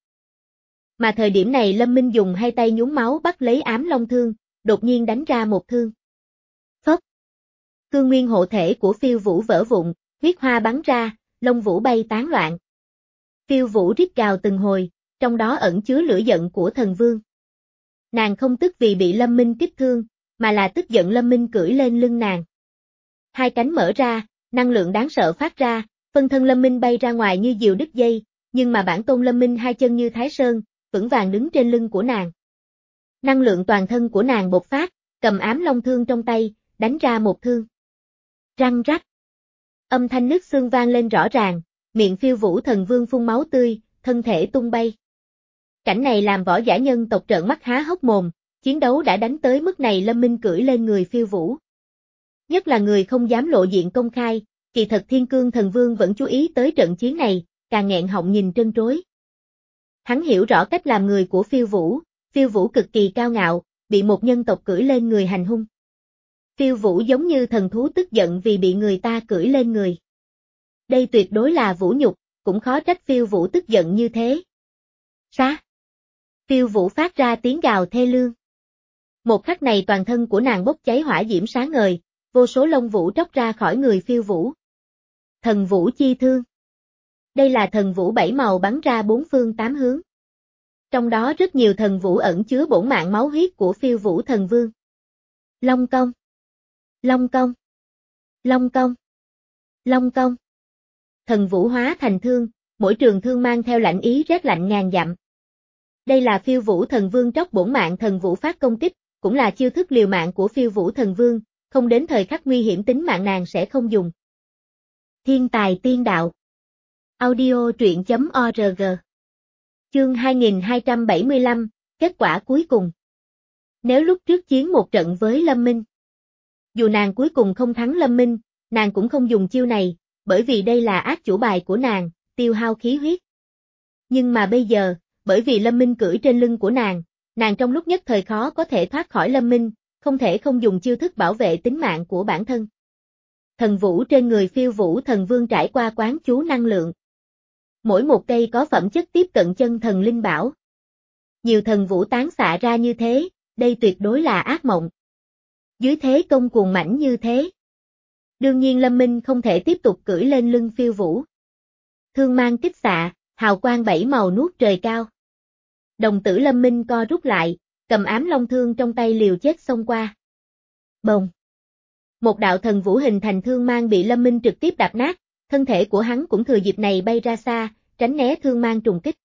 Mà thời điểm này Lâm Minh dùng hai tay nhúng máu bắt lấy ám long thương, đột nhiên đánh ra một thương. Phốc! Cương nguyên hộ thể của Phiêu Vũ vỡ vụn, huyết hoa bắn ra, lông vũ bay tán loạn. Phiêu Vũ rít gào từng hồi, trong đó ẩn chứa lửa giận của thần vương. Nàng không tức vì bị Lâm Minh kích thương, mà là tức giận Lâm Minh cưỡi lên lưng nàng. Hai cánh mở ra, năng lượng đáng sợ phát ra, phân thân Lâm Minh bay ra ngoài như diều đứt dây, nhưng mà bản tôn Lâm Minh hai chân như Thái Sơn, vững vàng đứng trên lưng của nàng. Năng lượng toàn thân của nàng bộc phát, cầm ám long thương trong tay, đánh ra một thương. Răng rắc. Âm thanh nứt xương vang lên rõ ràng, miệng Phiêu Vũ Thần Vương phun máu tươi, thân thể tung bay. Cảnh này làm võ giả nhân tộc trợn mắt há hốc mồm, chiến đấu đã đánh tới mức này Lâm Minh cưỡi lên người Phiêu Vũ. Nhất là người không dám lộ diện công khai, kỳ thật Thiên Cương Thần Vương vẫn chú ý tới trận chiến này, càng nghẹn họng nhìn trân trối. Hắn hiểu rõ cách làm người của Phiêu Vũ, Phiêu Vũ cực kỳ cao ngạo, bị một nhân tộc cưỡi lên người hành hung. Phiêu Vũ giống như thần thú tức giận vì bị người ta cưỡi lên người. Đây tuyệt đối là vũ nhục, cũng khó trách Phiêu Vũ tức giận như thế. Sát! Phiêu Vũ phát ra tiếng gào thê lương. Một khắc này toàn thân của nàng bốc cháy hỏa diễm sáng ngời, vô số lông vũ tróc ra khỏi người Phiêu Vũ. Thần Vũ chi thương. Đây là thần vũ bảy màu bắn ra bốn phương tám hướng. Trong đó rất nhiều thần vũ ẩn chứa bổn mạng máu huyết của Phiêu Vũ Thần Vương. Long công. Long công. Long công. Long công. Thần vũ hóa thành thương, mỗi trường thương mang theo lạnh ý rét lạnh ngàn dặm. Đây là Phiêu Vũ Thần Vương tróc bổn mạng thần vũ phát công kích, cũng là chiêu thức liều mạng của Phiêu Vũ Thần Vương, không đến thời khắc nguy hiểm tính mạng nàng sẽ không dùng. Thiên tài tiên đạo. Audio truyện chấm org. Chương hai nghìn hai trăm bảy mươi lăm, kết quả cuối cùng. Nếu lúc trước chiến một trận với Lâm Minh, dù nàng cuối cùng không thắng Lâm Minh, nàng cũng không dùng chiêu này, bởi vì đây là ác chủ bài của nàng, tiêu hao khí huyết. Nhưng mà bây giờ, bởi vì Lâm Minh cưỡi trên lưng của nàng, nàng trong lúc nhất thời khó có thể thoát khỏi Lâm Minh, không thể không dùng chiêu thức bảo vệ tính mạng của bản thân. Thần vũ trên người Phiêu Vũ Thần Vương trải qua quán chú năng lượng. Mỗi một cây có phẩm chất tiếp cận chân thần linh bảo. Nhiều thần vũ tán xạ ra như thế, đây tuyệt đối là ác mộng. Dưới thế công cuồng mãnh như thế. Đương nhiên Lâm Minh không thể tiếp tục cưỡi lên lưng Phiêu Vũ. Thương mang kích xạ, hào quang bảy màu nuốt trời cao. Đồng tử Lâm Minh co rút lại, cầm ám long thương trong tay liều chết xông qua. Bồng. Một đạo thần vũ hình thành thương mang bị Lâm Minh trực tiếp đạp nát, thân thể của hắn cũng thừa dịp này bay ra xa, tránh né thương mang trùng kích.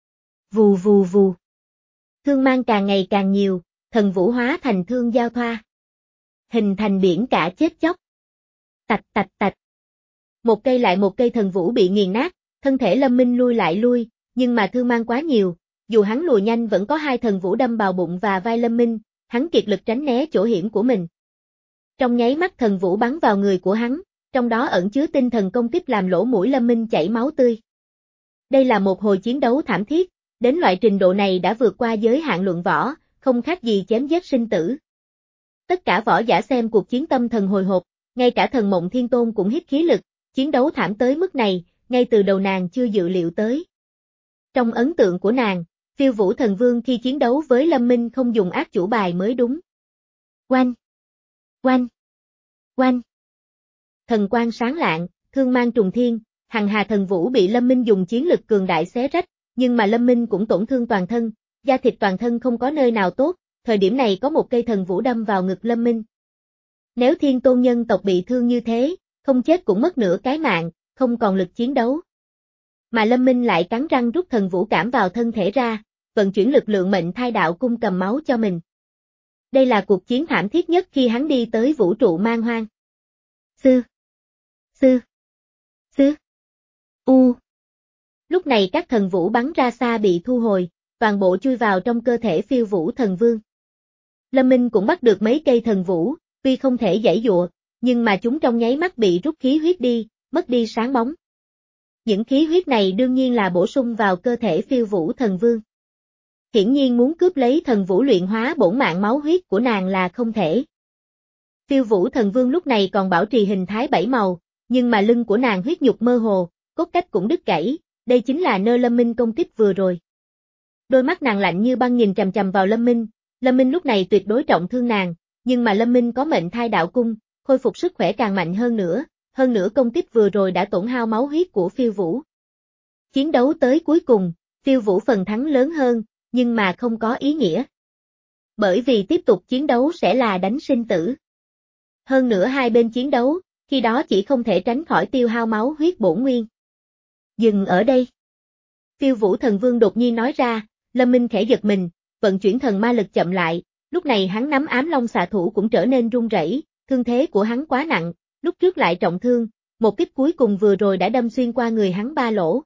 Vù vù vù. Thương mang càng ngày càng nhiều, thần vũ hóa thành thương giao thoa. Hình thành biển cả chết chóc. Tạch tạch tạch. Một cây lại một cây thần vũ bị nghiền nát, thân thể Lâm Minh lui lại lui, nhưng mà thương mang quá nhiều, dù hắn lùi nhanh vẫn có hai thần vũ đâm vào bụng và vai Lâm Minh, hắn kiệt lực tránh né chỗ hiểm của mình. Trong nháy mắt thần vũ bắn vào người của hắn, trong đó ẩn chứa tinh thần công kích làm lỗ mũi Lâm Minh chảy máu tươi. Đây là một hồi chiến đấu thảm thiết, đến loại trình độ này đã vượt qua giới hạn luận võ, không khác gì chém giết sinh tử. Tất cả võ giả xem cuộc chiến tâm thần hồi hộp, ngay cả thần Mộng Thiên Tôn cũng hít khí lực, chiến đấu thảm tới mức này, ngay từ đầu nàng chưa dự liệu tới. Trong ấn tượng của nàng, Phiêu Vũ Thần Vương khi chiến đấu với Lâm Minh không dùng ác chủ bài mới đúng. Oanh! Oanh! Oanh! Thần quang sáng lạng, thương mang trùng thiên, hằng hà thần vũ bị Lâm Minh dùng chiến lực cường đại xé rách, nhưng mà Lâm Minh cũng tổn thương toàn thân, da thịt toàn thân không có nơi nào tốt, thời điểm này có một cây thần vũ đâm vào ngực Lâm Minh. Nếu Thiên Tôn nhân tộc bị thương như thế, không chết cũng mất nửa cái mạng, không còn lực chiến đấu. Mà Lâm Minh lại cắn răng rút thần vũ cảm vào thân thể ra, vận chuyển lực lượng mệnh thai đạo cung cầm máu cho mình. Đây là cuộc chiến thảm thiết nhất khi hắn đi tới vũ trụ man hoang. Sư. Sư. Sư. U. Lúc này các thần vũ bắn ra xa bị thu hồi, toàn bộ chui vào trong cơ thể Phiêu Vũ Thần Vương. Lâm Minh cũng bắt được mấy cây thần vũ, tuy không thể giãy giụa, nhưng mà chúng trong nháy mắt bị rút khí huyết đi, mất đi sáng bóng. Những khí huyết này đương nhiên là bổ sung vào cơ thể Phiêu Vũ Thần Vương. Hiển nhiên muốn cướp lấy thần vũ luyện hóa bổn mạng máu huyết của nàng là không thể. Phiêu Vũ Thần Vương lúc này còn bảo trì hình thái bảy màu, nhưng mà lưng của nàng huyết nhục mơ hồ, cốt cách cũng đứt gãy, đây chính là nơi Lâm Minh công kích vừa rồi. Đôi mắt nàng lạnh như băng nhìn chằm chằm vào Lâm Minh, Lâm Minh lúc này tuyệt đối trọng thương nàng, nhưng mà Lâm Minh có mệnh thai đạo cung, khôi phục sức khỏe càng mạnh hơn nữa, hơn nữa công kích vừa rồi đã tổn hao máu huyết của Phiêu Vũ. Chiến đấu tới cuối cùng, Phiêu Vũ phần thắng lớn hơn, nhưng mà không có ý nghĩa. Bởi vì tiếp tục chiến đấu sẽ là đánh sinh tử. Hơn nữa hai bên chiến đấu, khi đó chỉ không thể tránh khỏi tiêu hao máu huyết bổn nguyên. Dừng ở đây. Phiêu Vũ Thần Vương đột nhiên nói ra, Lâm Minh khẽ giật mình, vận chuyển thần ma lực chậm lại, lúc này hắn nắm ám long xạ thủ cũng trở nên run rẩy, thương thế của hắn quá nặng, lúc trước lại trọng thương, một kích cuối cùng vừa rồi đã đâm xuyên qua người hắn ba lỗ.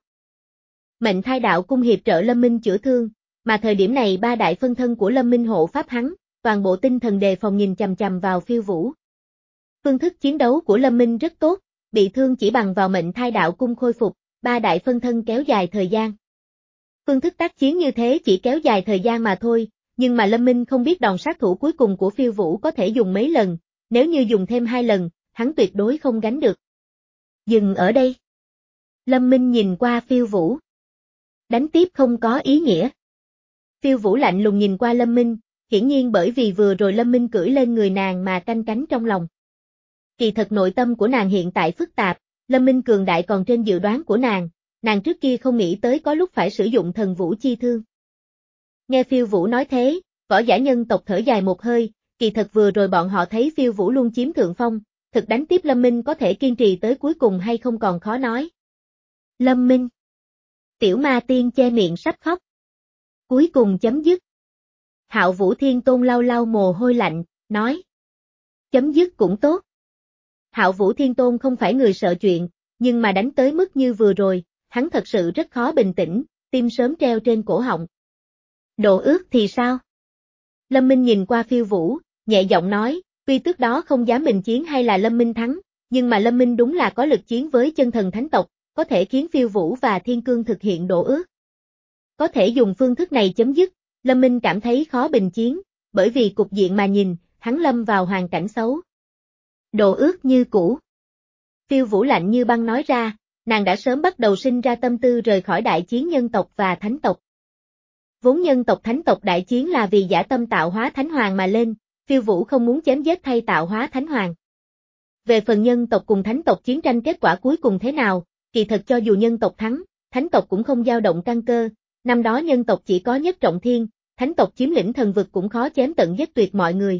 Mệnh thai đạo cung hiệp trợ Lâm Minh chữa thương, mà thời điểm này ba đại phân thân của Lâm Minh hộ pháp hắn, toàn bộ tinh thần đề phòng nhìn chằm chằm vào Phiêu Vũ. Phương thức chiến đấu của Lâm Minh rất tốt, bị thương chỉ bằng vào mệnh thai đạo cung khôi phục, ba đại phân thân kéo dài thời gian. Phương thức tác chiến như thế chỉ kéo dài thời gian mà thôi, nhưng mà Lâm Minh không biết đòn sát thủ cuối cùng của Phiêu Vũ có thể dùng mấy lần, nếu như dùng thêm hai lần, hắn tuyệt đối không gánh được. Dừng ở đây. Lâm Minh nhìn qua Phiêu Vũ. Đánh tiếp không có ý nghĩa. Phiêu Vũ lạnh lùng nhìn qua Lâm Minh, hiển nhiên bởi vì vừa rồi Lâm Minh cưỡi lên người nàng mà canh cánh trong lòng. Kỳ thật nội tâm của nàng hiện tại phức tạp, Lâm Minh cường đại còn trên dự đoán của nàng, nàng trước kia không nghĩ tới có lúc phải sử dụng thần vũ chi thương. Nghe Phiêu Vũ nói thế, võ giả nhân tộc thở dài một hơi, kỳ thật vừa rồi bọn họ thấy Phiêu Vũ luôn chiếm thượng phong, thực đánh tiếp Lâm Minh có thể kiên trì tới cuối cùng hay không còn khó nói. Lâm Minh. Tiểu ma tiên che miệng sắp khóc. Cuối cùng chấm dứt. Hạo Vũ Thiên Tôn lau lau mồ hôi lạnh, nói. Chấm dứt cũng tốt. Hạo Vũ Thiên Tôn không phải người sợ chuyện, nhưng mà đánh tới mức như vừa rồi, hắn thật sự rất khó bình tĩnh, tim sớm treo trên cổ họng. Đồ ước thì sao? Lâm Minh nhìn qua Phiêu Vũ, nhẹ giọng nói, tuy trước đó không dám bình chiến hay là Lâm Minh thắng, nhưng mà Lâm Minh đúng là có lực chiến với chân thần thánh tộc, có thể khiến Phiêu Vũ và Thiên Cương thực hiện đồ ước. Có thể dùng phương thức này chấm dứt, Lâm Minh cảm thấy khó bình chiến, bởi vì cục diện mà nhìn, hắn lâm vào hoàn cảnh xấu. Đồ ước như cũ. Phiêu Vũ lạnh như băng nói ra, nàng đã sớm bắt đầu sinh ra tâm tư rời khỏi đại chiến nhân tộc và thánh tộc. Vốn nhân tộc thánh tộc đại chiến là vì dã tâm tạo hóa thánh hoàng mà lên, Phiêu Vũ không muốn chém giết thay tạo hóa thánh hoàng. Về phần nhân tộc cùng thánh tộc chiến tranh kết quả cuối cùng thế nào, kỳ thật cho dù nhân tộc thắng, thánh tộc cũng không dao động căn cơ, năm đó nhân tộc chỉ có nhất trọng thiên, thánh tộc chiếm lĩnh thần vực cũng khó chém tận giết tuyệt mọi người.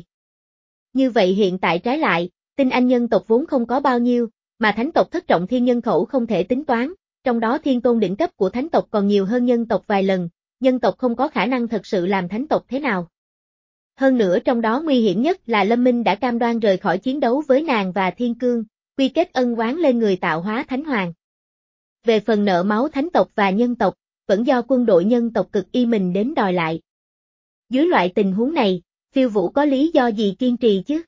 Như vậy hiện tại trái lại, tinh anh nhân tộc vốn không có bao nhiêu, mà thánh tộc thất trọng thiên nhân khẩu không thể tính toán, trong đó thiên tôn đỉnh cấp của thánh tộc còn nhiều hơn nhân tộc vài lần, nhân tộc không có khả năng thật sự làm thánh tộc thế nào. Hơn nữa trong đó nguy hiểm nhất là Lâm Minh đã cam đoan rời khỏi chiến đấu với nàng và Thiên Cương, quy kết ân oán lên người tạo hóa thánh hoàng. Về phần nợ máu thánh tộc và nhân tộc, vẫn do quân đội nhân tộc cực y mình đến đòi lại. Dưới loại tình huống này, Phiêu Vũ có lý do gì kiên trì chứ?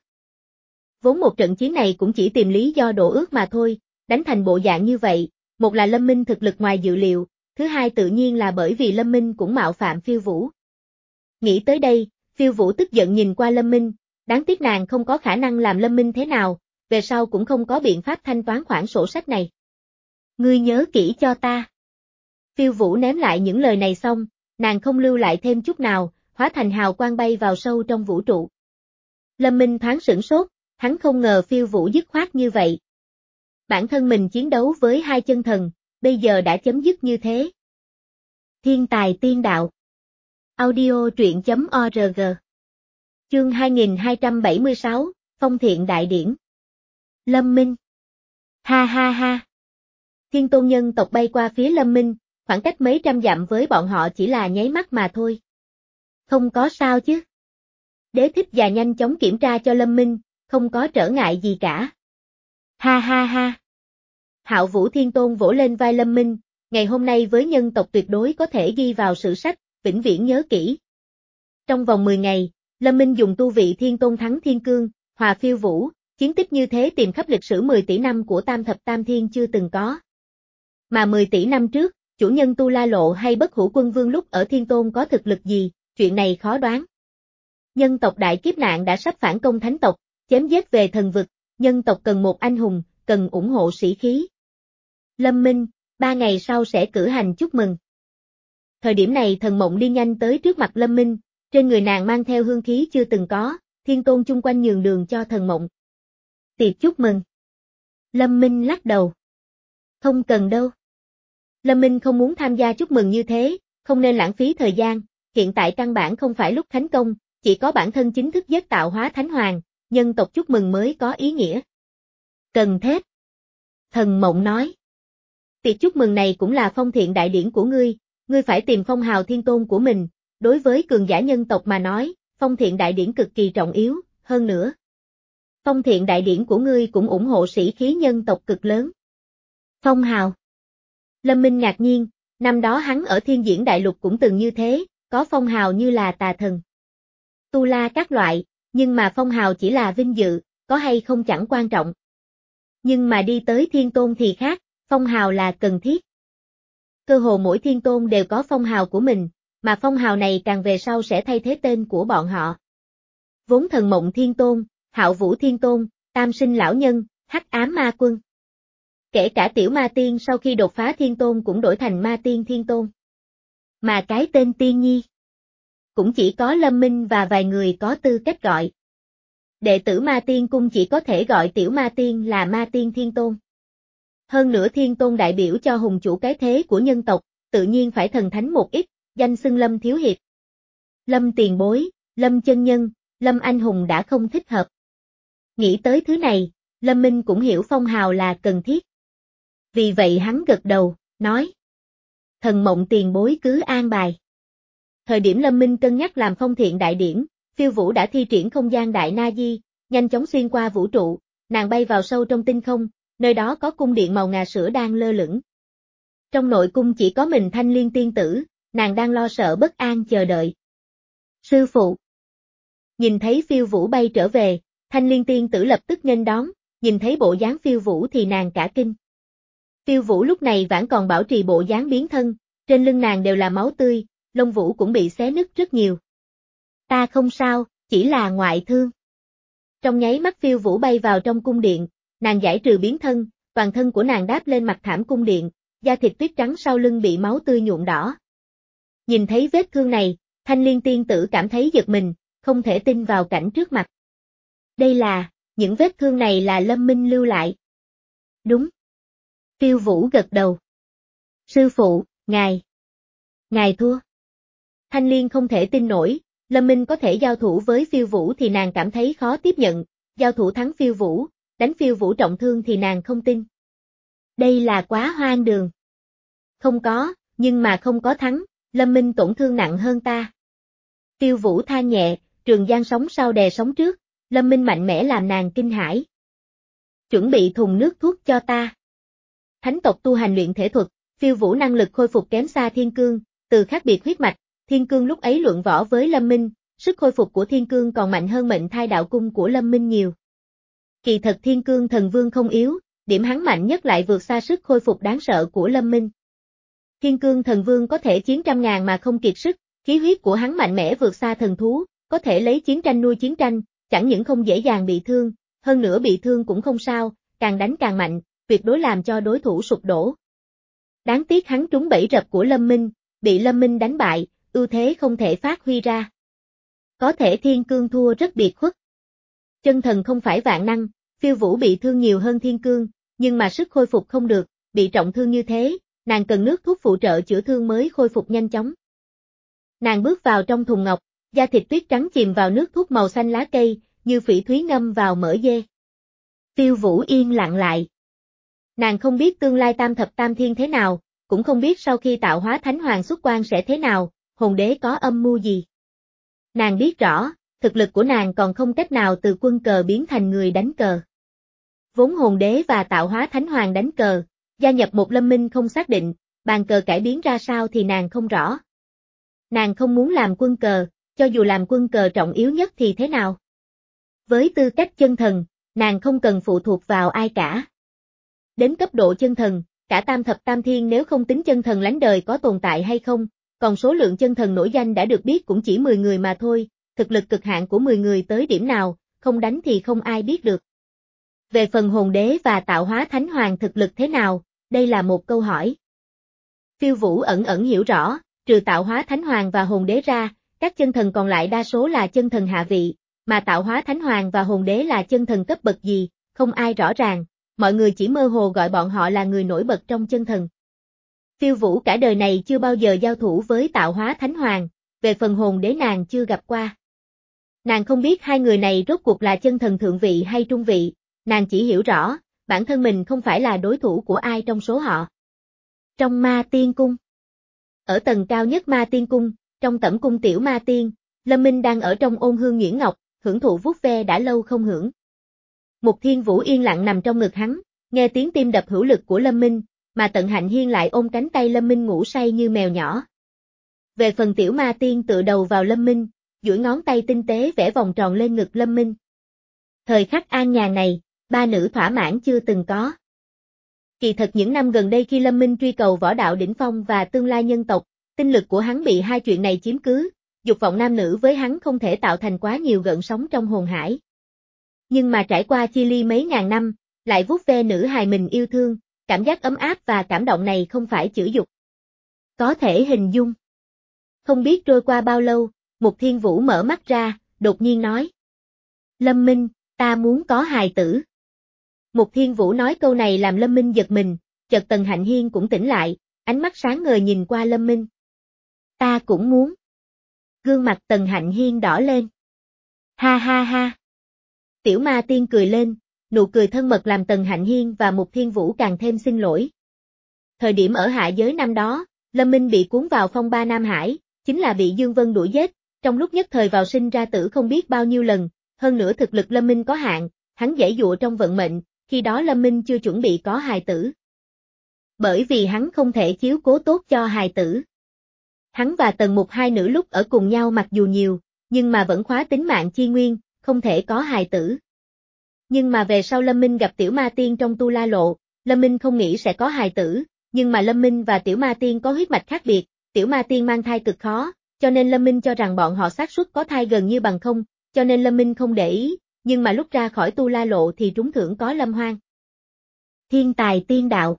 Vốn một trận chiến này cũng chỉ tìm lý do đổ ước mà thôi, đánh thành bộ dạng như vậy, một là Lâm Minh thực lực ngoài dự liệu, thứ hai tự nhiên là bởi vì Lâm Minh cũng mạo phạm Phiêu Vũ. Nghĩ tới đây, Phiêu Vũ tức giận nhìn qua Lâm Minh, đáng tiếc nàng không có khả năng làm Lâm Minh thế nào, về sau cũng không có biện pháp thanh toán khoản sổ sách này. Ngươi nhớ kỹ cho ta. Phiêu Vũ ném lại những lời này xong, nàng không lưu lại thêm chút nào, hóa thành hào quang bay vào sâu trong vũ trụ. Lâm Minh thoáng sửng sốt, hắn không ngờ Phiêu Vũ dứt khoát như vậy. Bản thân mình chiến đấu với hai chân thần, bây giờ đã chấm dứt như thế. Thiên tài tiên đạo. Audio truyện chấm org. Chương hai nghìn hai trăm bảy mươi sáu, Phong Thiện Đại Điển. Lâm Minh. Ha ha ha. Thiên tôn nhân tộc bay qua phía Lâm Minh, khoảng cách mấy trăm dặm với bọn họ chỉ là nháy mắt mà thôi. Không có sao chứ. Đế thích và nhanh chóng kiểm tra cho Lâm Minh, không có trở ngại gì cả. Ha ha ha. Hạo Vũ Thiên Tôn vỗ lên vai Lâm Minh, ngày hôm nay với nhân tộc tuyệt đối có thể ghi vào sử sách, vĩnh viễn nhớ kỹ. Trong vòng mười ngày, Lâm Minh dùng tu vị Thiên Tôn thắng Thiên Cương, hòa Phiêu Vũ, chiến tích như thế tìm khắp lịch sử mười tỷ năm của Tam Thập Tam Thiên chưa từng có. Mà mười tỷ năm trước, chủ nhân Tu La Lộ hay Bất Hủ Quân Vương lúc ở Thiên Tôn có thực lực gì, chuyện này khó đoán. Nhân tộc đại kiếp nạn đã sắp phản công thánh tộc, chém giết về thần vực, nhân tộc cần một anh hùng, cần ủng hộ sĩ khí. Lâm Minh, ba ngày sau sẽ cử hành chúc mừng. Thời điểm này Thần Mộng đi nhanh tới trước mặt Lâm Minh, trên người nàng mang theo hương khí chưa từng có, Thiên Tôn chung quanh nhường đường cho Thần Mộng. Tiệc chúc mừng. Lâm Minh lắc đầu. Không cần đâu. Lâm Minh không muốn tham gia chúc mừng như thế, không nên lãng phí thời gian, hiện tại căn bản không phải lúc thánh công, chỉ có bản thân chính thức giết tạo hóa thánh hoàng, nhân tộc chúc mừng mới có ý nghĩa. Cần thiết. Thần Mộng nói. Tiệc chúc mừng này cũng là phong thiện đại điển của ngươi, ngươi phải tìm phong hào thiên tôn của mình, đối với cường giả nhân tộc mà nói, phong thiện đại điển cực kỳ trọng yếu, hơn nữa. Phong thiện đại điển của ngươi cũng ủng hộ sĩ khí nhân tộc cực lớn. Phong hào. Lâm Minh ngạc nhiên, năm đó hắn ở Thiên Diễn Đại Lục cũng từng như thế, có phong hào như là tà thần, tu la các loại, nhưng mà phong hào chỉ là vinh dự, có hay không chẳng quan trọng. Nhưng mà đi tới thiên tôn thì khác, phong hào là cần thiết. Cơ hồ mỗi thiên tôn đều có phong hào của mình, mà phong hào này càng về sau sẽ thay thế tên của bọn họ. Vốn Thần Mộng Thiên Tôn, Hạo Vũ Thiên Tôn, Tam Sinh Lão Nhân, Hắc Ám Ma Quân. Kể cả Tiểu Ma Tiên sau khi đột phá Thiên Tôn cũng đổi thành Ma Tiên Thiên Tôn. Mà cái tên Tiên Nhi cũng chỉ có Lâm Minh và vài người có tư cách gọi. Đệ tử Ma Tiên Cung chỉ có thể gọi Tiểu Ma Tiên là Ma Tiên Thiên Tôn. Hơn nữa Thiên Tôn đại biểu cho hùng chủ cái thế của nhân tộc, tự nhiên phải thần thánh một ít, danh xưng Lâm Thiếu Hiệp. Lâm Tiền Bối, Lâm Chân Nhân, Lâm Anh Hùng đã không thích hợp. Nghĩ tới thứ này, Lâm Minh cũng hiểu phong hào là cần thiết. Vì vậy hắn gật đầu, nói. Thần Mộng Tiền Bối cứ an bài. Thời điểm Lâm Minh cân nhắc làm phong thiện đại điển, Phiêu Vũ đã thi triển không gian đại na di, nhanh chóng xuyên qua vũ trụ, nàng bay vào sâu trong tinh không, nơi đó có cung điện màu ngà sữa đang lơ lửng. Trong nội cung chỉ có mình Thanh Liên tiên tử, nàng đang lo sợ bất an chờ đợi. Sư phụ. Nhìn thấy Phiêu Vũ bay trở về, Thanh Liên tiên tử lập tức nghênh đón, nhìn thấy bộ dáng Phiêu Vũ thì nàng cả kinh. Phiêu Vũ lúc này vẫn còn bảo trì bộ dáng biến thân, trên lưng nàng đều là máu tươi, lông vũ cũng bị xé nứt rất nhiều. Ta không sao, chỉ là ngoại thương. Trong nháy mắt Phiêu Vũ bay vào trong cung điện, nàng giải trừ biến thân, toàn thân của nàng đáp lên mặt thảm cung điện, da thịt tuyết trắng sau lưng bị máu tươi nhuộm đỏ. Nhìn thấy vết thương này, Thanh Liên tiên tử cảm thấy giật mình, không thể tin vào cảnh trước mặt. Đây là, những vết thương này là Lâm Minh lưu lại. Đúng. Phiêu Vũ gật đầu. Sư phụ, ngài. Ngài thua. Thanh Liên không thể tin nổi, Lâm Minh có thể giao thủ với Phiêu Vũ thì nàng cảm thấy khó tiếp nhận, giao thủ thắng Phiêu Vũ, đánh Phiêu Vũ trọng thương thì nàng không tin. Đây là quá hoang đường. Không có, nhưng mà không có thắng, Lâm Minh tổn thương nặng hơn ta. Phiêu Vũ than nhẹ, Trường Giang sóng sau đè sóng trước, Lâm Minh mạnh mẽ làm nàng kinh hãi. Chuẩn bị thùng nước thuốc cho ta. Thánh tộc tu hành luyện thể thuật, Phiêu Vũ năng lực khôi phục kém xa Thiên Cương, từ khác biệt huyết mạch, Thiên Cương lúc ấy luận võ với Lâm Minh, sức khôi phục của Thiên Cương còn mạnh hơn mệnh thai đạo cung của Lâm Minh nhiều. Kỳ thật Thiên Cương thần vương không yếu, điểm hắn mạnh nhất lại vượt xa sức khôi phục đáng sợ của Lâm Minh. Thiên Cương thần vương có thể chiến trăm ngàn mà không kiệt sức, khí huyết của hắn mạnh mẽ vượt xa thần thú, có thể lấy chiến tranh nuôi chiến tranh, chẳng những không dễ dàng bị thương, hơn nữa bị thương cũng không sao, càng đánh càng mạnh, tuyệt đối làm cho đối thủ sụp đổ. Đáng tiếc hắn trúng bẫy rập của Lâm Minh, bị Lâm Minh đánh bại, ưu thế không thể phát huy ra. Có thể Thiên Cương thua rất biệt khuất. Chân thần không phải vạn năng, Phiêu Vũ bị thương nhiều hơn Thiên Cương, nhưng mà sức khôi phục không được, bị trọng thương như thế, nàng cần nước thuốc phụ trợ chữa thương mới khôi phục nhanh chóng. Nàng bước vào trong thùng ngọc, da thịt tuyết trắng chìm vào nước thuốc màu xanh lá cây, như phỉ thúy ngâm vào mỡ dê. Phiêu Vũ yên lặng lại. Nàng không biết tương lai tam thập tam thiên thế nào, cũng không biết sau khi tạo hóa thánh hoàng xuất quan sẽ thế nào, hồn đế có âm mưu gì. Nàng biết rõ, thực lực của nàng còn không cách nào từ quân cờ biến thành người đánh cờ. Vốn hồn đế và tạo hóa thánh hoàng đánh cờ, gia nhập một Lâm Minh không xác định, bàn cờ cải biến ra sao thì nàng không rõ. Nàng không muốn làm quân cờ, cho dù làm quân cờ trọng yếu nhất thì thế nào. Với tư cách chân thần, nàng không cần phụ thuộc vào ai cả. Đến cấp độ chân thần, cả tam thập tam thiên nếu không tính chân thần lánh đời có tồn tại hay không, còn số lượng chân thần nổi danh đã được biết cũng chỉ mười người mà thôi, thực lực cực hạn của mười người tới điểm nào, không đánh thì không ai biết được. Về phần hồn đế và tạo hóa thánh hoàng thực lực thế nào, đây là một câu hỏi. Phiêu Vũ ẩn ẩn hiểu rõ, trừ tạo hóa thánh hoàng và hồn đế ra, các chân thần còn lại đa số là chân thần hạ vị, mà tạo hóa thánh hoàng và hồn đế là chân thần cấp bậc gì, không ai rõ ràng, mọi người chỉ mơ hồ gọi bọn họ là người nổi bật trong chân thần. Phiêu Vũ cả đời này chưa bao giờ giao thủ với tạo hóa thánh hoàng, về phần hồn đế nàng chưa gặp qua. Nàng không biết hai người này rốt cuộc là chân thần thượng vị hay trung vị, nàng chỉ hiểu rõ, bản thân mình không phải là đối thủ của ai trong số họ. Trong Ma Tiên Cung. Ở tầng cao nhất Ma Tiên Cung, trong tẩm cung tiểu ma tiên, Lâm Minh đang ở trong ôn hương nhuyễn ngọc, hưởng thụ vuốt ve đã lâu không hưởng. Mục Thiên Vũ yên lặng nằm trong ngực hắn, nghe tiếng tim đập hữu lực của Lâm Minh, mà Tận Hạnh Hiên lại ôm cánh tay Lâm Minh ngủ say như mèo nhỏ. Về phần tiểu ma tiên tựa đầu vào Lâm Minh, duỗi ngón tay tinh tế vẽ vòng tròn lên ngực Lâm Minh. Thời khắc an nhàn này, ba nữ thỏa mãn chưa từng có. Kỳ thật những năm gần đây khi Lâm Minh truy cầu võ đạo đỉnh phong và tương lai nhân tộc, tinh lực của hắn bị hai chuyện này chiếm cứ, dục vọng nam nữ với hắn không thể tạo thành quá nhiều gợn sóng trong hồn hải. Nhưng mà trải qua chia ly mấy ngàn năm, lại vuốt ve nữ hài mình yêu thương, cảm giác ấm áp và cảm động này không phải chữ dục. Có thể hình dung. Không biết trôi qua bao lâu, Mục Thiên Vũ mở mắt ra, đột nhiên nói. Lâm Minh, ta muốn có hài tử. Mục Thiên Vũ nói câu này làm Lâm Minh giật mình, chợt Tần Hạnh Hiên cũng tỉnh lại, ánh mắt sáng ngời nhìn qua Lâm Minh. Ta cũng muốn. Gương mặt Tần Hạnh Hiên đỏ lên. Ha ha ha. Tiểu ma tiên cười lên, nụ cười thân mật làm Tần Hạnh Hiên và Mục Thiên Vũ càng thêm xin lỗi. Thời điểm ở hạ giới năm đó, Lâm Minh bị cuốn vào phong ba Nam Hải, chính là bị Dương Vân đuổi giết, trong lúc nhất thời vào sinh ra tử không biết bao nhiêu lần, hơn nữa thực lực Lâm Minh có hạn, hắn giãy dụa trong vận mệnh, khi đó Lâm Minh chưa chuẩn bị có hài tử. Bởi vì hắn không thể chiếu cố tốt cho hài tử. Hắn và Tần Mục hai nữ lúc ở cùng nhau mặc dù nhiều, nhưng mà vẫn khóa tính mạng chi nguyên, không thể có hài tử. Nhưng mà về sau Lâm Minh gặp Tiểu Ma Tiên trong Tu La Lộ, Lâm Minh không nghĩ sẽ có hài tử, nhưng mà Lâm Minh và Tiểu Ma Tiên có huyết mạch khác biệt, Tiểu Ma Tiên mang thai cực khó, cho nên Lâm Minh cho rằng bọn họ xác suất có thai gần như bằng không, cho nên Lâm Minh không để ý, nhưng mà lúc ra khỏi Tu La Lộ thì trúng thưởng có Lâm Hoang. Thiên tài tiên đạo.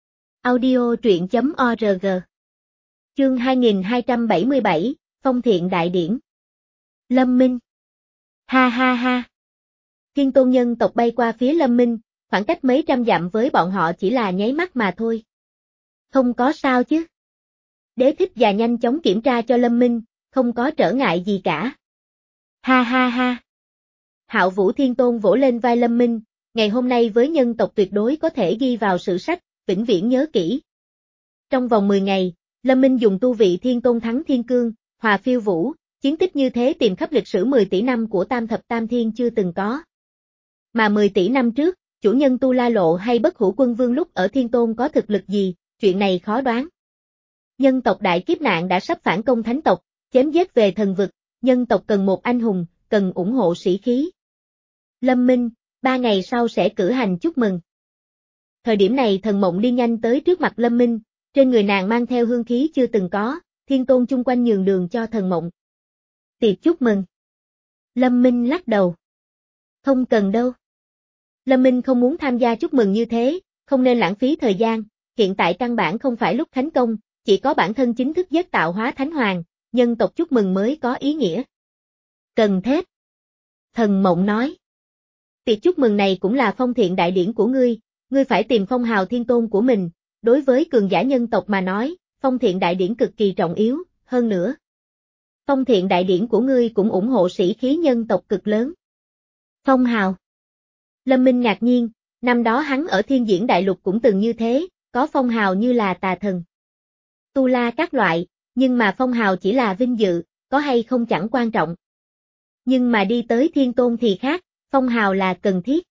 Audio truyện chấm org. Chương hai nghìn hai trăm bảy mươi bảy, Phong Thiện Đại Điển. Lâm Minh. Ha ha ha. Thiên tôn nhân tộc bay qua phía Lâm Minh, khoảng cách mấy trăm dặm với bọn họ chỉ là nháy mắt mà thôi. Không có sao chứ. Đế thích và nhanh chóng kiểm tra cho Lâm Minh, không có trở ngại gì cả. Ha ha ha. Hạo Vũ Thiên Tôn vỗ lên vai Lâm Minh, ngày hôm nay với nhân tộc tuyệt đối có thể ghi vào sử sách, vĩnh viễn nhớ kỹ. Trong vòng mười ngày, Lâm Minh dùng tu vị Thiên Tôn thắng Thiên Cương, hòa Phiêu Vũ, chiến tích như thế tìm khắp lịch sử mười tỷ năm của Tam Thập Tam Thiên chưa từng có. Mà mười tỷ năm trước, chủ nhân Tu La Lộ hay Bất Hủ Quân Vương lúc ở Thiên Tôn có thực lực gì, chuyện này khó đoán. Nhân tộc đại kiếp nạn đã sắp phản công thánh tộc, chém giết về thần vực, nhân tộc cần một anh hùng, cần ủng hộ sĩ khí. Lâm Minh, ba ngày sau sẽ cử hành chúc mừng. Thời điểm này Thần Mộng đi nhanh tới trước mặt Lâm Minh, trên người nàng mang theo hương khí chưa từng có, Thiên Tôn chung quanh nhường đường cho Thần Mộng. Tiệc chúc mừng. Lâm Minh lắc đầu. Không cần đâu. Lâm Minh không muốn tham gia chúc mừng như thế, không nên lãng phí thời gian, hiện tại căn bản không phải lúc thánh công, chỉ có bản thân chính thức giết tạo hóa thánh hoàng, nhân tộc chúc mừng mới có ý nghĩa. Cần thiết. Thần Mộng nói. Tiệc chúc mừng này cũng là phong thiện đại điển của ngươi, ngươi phải tìm phong hào thiên tôn của mình, đối với cường giả nhân tộc mà nói, phong thiện đại điển cực kỳ trọng yếu, hơn nữa. Phong thiện đại điển của ngươi cũng ủng hộ sĩ khí nhân tộc cực lớn. Phong hào. Lâm Minh ngạc nhiên, năm đó hắn ở Thiên Diễn Đại Lục cũng từng như thế, có phong hào như là tà thần, tu la các loại, nhưng mà phong hào chỉ là vinh dự, có hay không chẳng quan trọng. Nhưng mà đi tới thiên tôn thì khác, phong hào là cần thiết.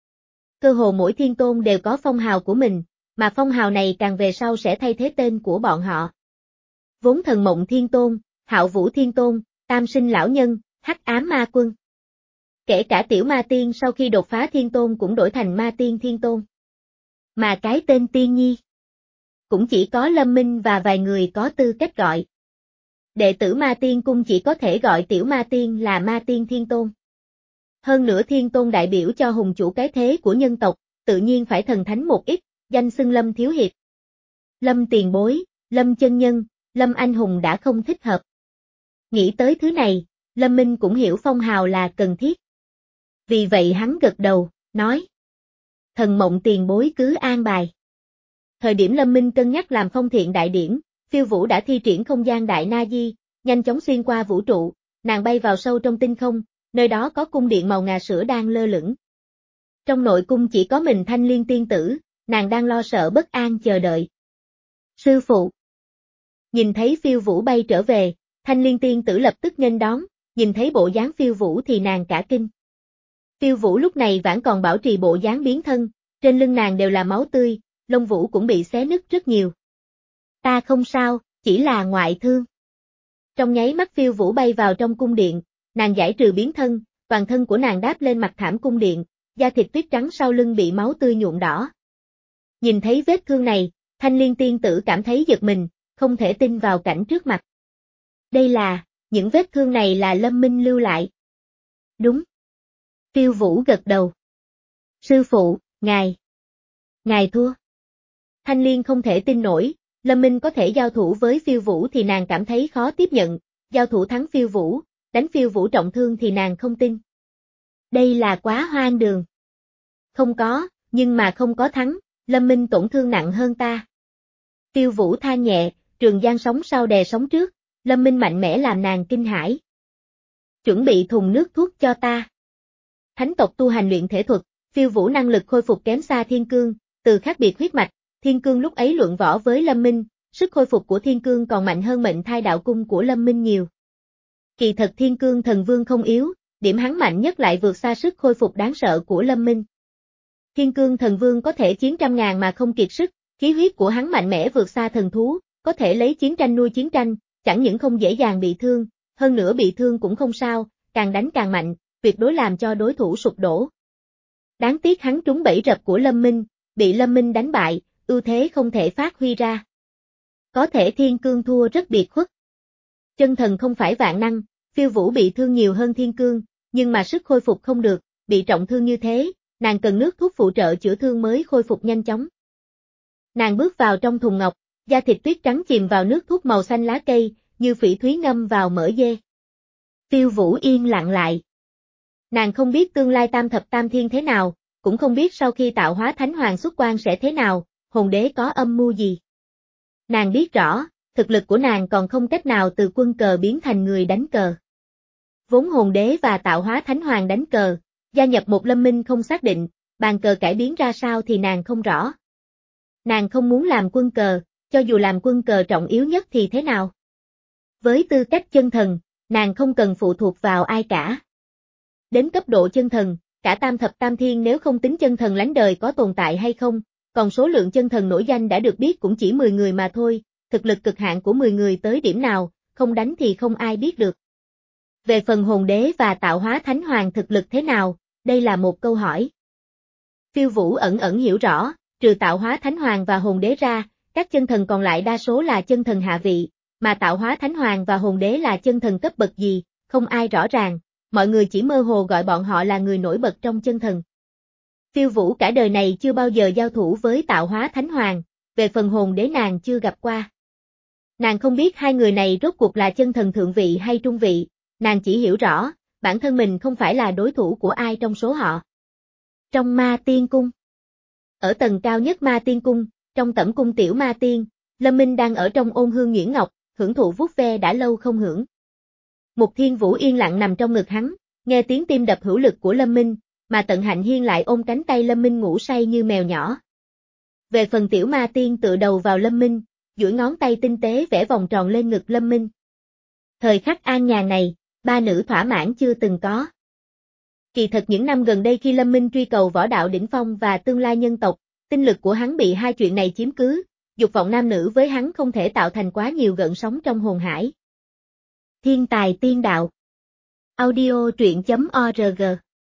Cơ hồ mỗi thiên tôn đều có phong hào của mình, mà phong hào này càng về sau sẽ thay thế tên của bọn họ. Vốn Thần Mộng Thiên Tôn, Hạo Vũ Thiên Tôn, Tam Sinh Lão Nhân, Hắc Ám Ma Quân. Kể cả tiểu ma tiên sau khi đột phá thiên tôn cũng đổi thành ma tiên thiên tôn. Mà cái tên tiên nhi cũng chỉ có Lâm Minh và vài người có tư cách gọi. Đệ tử ma tiên cung chỉ có thể gọi tiểu ma tiên là ma tiên thiên tôn. Hơn nữa thiên tôn đại biểu cho hùng chủ cái thế của nhân tộc, tự nhiên phải thần thánh một ít, danh xưng Lâm thiếu hiệp. Lâm tiền bối, Lâm chân nhân, Lâm anh hùng đã không thích hợp. Nghĩ tới thứ này, Lâm Minh cũng hiểu phong hào là cần thiết. Vì vậy hắn gật đầu, nói. Thần mộng tiền bối cứ an bài. Thời điểm Lâm Minh cân nhắc làm phong thiện đại điển, phiêu vũ đã thi triển không gian đại na di, nhanh chóng xuyên qua vũ trụ, nàng bay vào sâu trong tinh không, nơi đó có cung điện màu ngà sữa đang lơ lửng. Trong nội cung chỉ có mình Thanh Liên tiên tử, nàng đang lo sợ bất an chờ đợi. Sư phụ. Nhìn thấy phiêu vũ bay trở về, Thanh Liên tiên tử lập tức nghênh đón, nhìn thấy bộ dáng phiêu vũ thì nàng cả kinh. Phiêu vũ lúc này vẫn còn bảo trì bộ dáng biến thân, trên lưng nàng đều là máu tươi, lông vũ cũng bị xé nứt rất nhiều. Ta không sao, chỉ là ngoại thương. Trong nháy mắt phiêu vũ bay vào trong cung điện, nàng giải trừ biến thân, toàn thân của nàng đáp lên mặt thảm cung điện, da thịt tuyết trắng sau lưng bị máu tươi nhuộm đỏ. Nhìn thấy vết thương này, Thanh Liên tiên tử cảm thấy giật mình, không thể tin vào cảnh trước mặt. Đây là, những vết thương này là Lâm Minh lưu lại. Đúng. Phiêu vũ gật đầu. Sư phụ, ngài. Ngài thua. Thanh Liên không thể tin nổi, Lâm Minh có thể giao thủ với phiêu vũ thì nàng cảm thấy khó tiếp nhận, giao thủ thắng phiêu vũ, đánh phiêu vũ trọng thương thì nàng không tin. Đây là quá hoang đường. Không có, nhưng mà không có thắng, Lâm Minh tổn thương nặng hơn ta. Phiêu vũ than nhẹ, Trường Giang sóng sau đè sóng trước, Lâm Minh mạnh mẽ làm nàng kinh hãi. Chuẩn bị thùng nước thuốc cho ta. Thánh tộc tu hành luyện thể thuật, phiêu vũ năng lực khôi phục kém xa Thiên Cương, từ khác biệt huyết mạch, Thiên Cương lúc ấy luận võ với Lâm Minh, sức khôi phục của Thiên Cương còn mạnh hơn mệnh thai đạo cung của Lâm Minh nhiều. Kỳ thật Thiên Cương thần vương không yếu, điểm hắn mạnh nhất lại vượt xa sức khôi phục đáng sợ của Lâm Minh. Thiên Cương thần vương có thể chiến trăm ngàn mà không kiệt sức, khí huyết của hắn mạnh mẽ vượt xa thần thú, có thể lấy chiến tranh nuôi chiến tranh, chẳng những không dễ dàng bị thương, hơn nữa bị thương cũng không sao, càng đánh càng mạnh, tuyệt đối làm cho đối thủ sụp đổ. Đáng tiếc hắn trúng bẫy rập của Lâm Minh, bị Lâm Minh đánh bại, ưu thế không thể phát huy ra. Có thể Thiên Cương thua rất biệt khuất. Chân thần không phải vạn năng, phiêu vũ bị thương nhiều hơn Thiên Cương, nhưng mà sức khôi phục không được, bị trọng thương như thế, nàng cần nước thuốc phụ trợ chữa thương mới khôi phục nhanh chóng. Nàng bước vào trong thùng ngọc, da thịt tuyết trắng chìm vào nước thuốc màu xanh lá cây, như phỉ thúy ngâm vào mỡ dê. Phiêu vũ yên lặng lại. Nàng không biết tương lai tam thập tam thiên thế nào, cũng không biết sau khi tạo hóa thánh hoàng xuất quan sẽ thế nào, hồn đế có âm mưu gì. Nàng biết rõ, thực lực của nàng còn không cách nào từ quân cờ biến thành người đánh cờ. Vốn hồn đế và tạo hóa thánh hoàng đánh cờ, gia nhập một Lâm Minh không xác định, bàn cờ cải biến ra sao thì nàng không rõ. Nàng không muốn làm quân cờ, cho dù làm quân cờ trọng yếu nhất thì thế nào. Với tư cách chân thần, nàng không cần phụ thuộc vào ai cả. Đến cấp độ chân thần, cả tam thập tam thiên nếu không tính chân thần lánh đời có tồn tại hay không, còn số lượng chân thần nổi danh đã được biết cũng chỉ mười người mà thôi, thực lực cực hạn của mười người tới điểm nào, không đánh thì không ai biết được. Về phần hồn đế và tạo hóa thánh hoàng thực lực thế nào, đây là một câu hỏi. Phiêu vũ ẩn ẩn hiểu rõ, trừ tạo hóa thánh hoàng và hồn đế ra, các chân thần còn lại đa số là chân thần hạ vị, mà tạo hóa thánh hoàng và hồn đế là chân thần cấp bậc gì, không ai rõ ràng, mọi người chỉ mơ hồ gọi bọn họ là người nổi bật trong chân thần. Phiêu vũ cả đời này chưa bao giờ giao thủ với tạo hóa thánh hoàng, về phần hồn đế nàng chưa gặp qua. Nàng không biết hai người này rốt cuộc là chân thần thượng vị hay trung vị, nàng chỉ hiểu rõ, bản thân mình không phải là đối thủ của ai trong số họ. Trong Ma Tiên Cung. Ở tầng cao nhất Ma Tiên Cung, trong tẩm cung tiểu ma tiên, Lâm Minh đang ở trong ôn hương nhuyễn ngọc, hưởng thụ vuốt ve đã lâu không hưởng. Mục Thiên Vũ yên lặng nằm trong ngực hắn, nghe tiếng tim đập hữu lực của Lâm Minh, mà Tận Hạnh Hiên lại ôm cánh tay Lâm Minh ngủ say như mèo nhỏ. Về phần tiểu ma tiên tựa đầu vào Lâm Minh, duỗi ngón tay tinh tế vẽ vòng tròn lên ngực Lâm Minh. Thời khắc an nhàn này, ba nữ thỏa mãn chưa từng có. Kỳ thật những năm gần đây khi Lâm Minh truy cầu võ đạo đỉnh phong và tương lai nhân tộc, tinh lực của hắn bị hai chuyện này chiếm cứ, dục vọng nam nữ với hắn không thể tạo thành quá nhiều gợn sóng trong hồn hải. Thiên tài tiên đạo. Audio truyện chấm org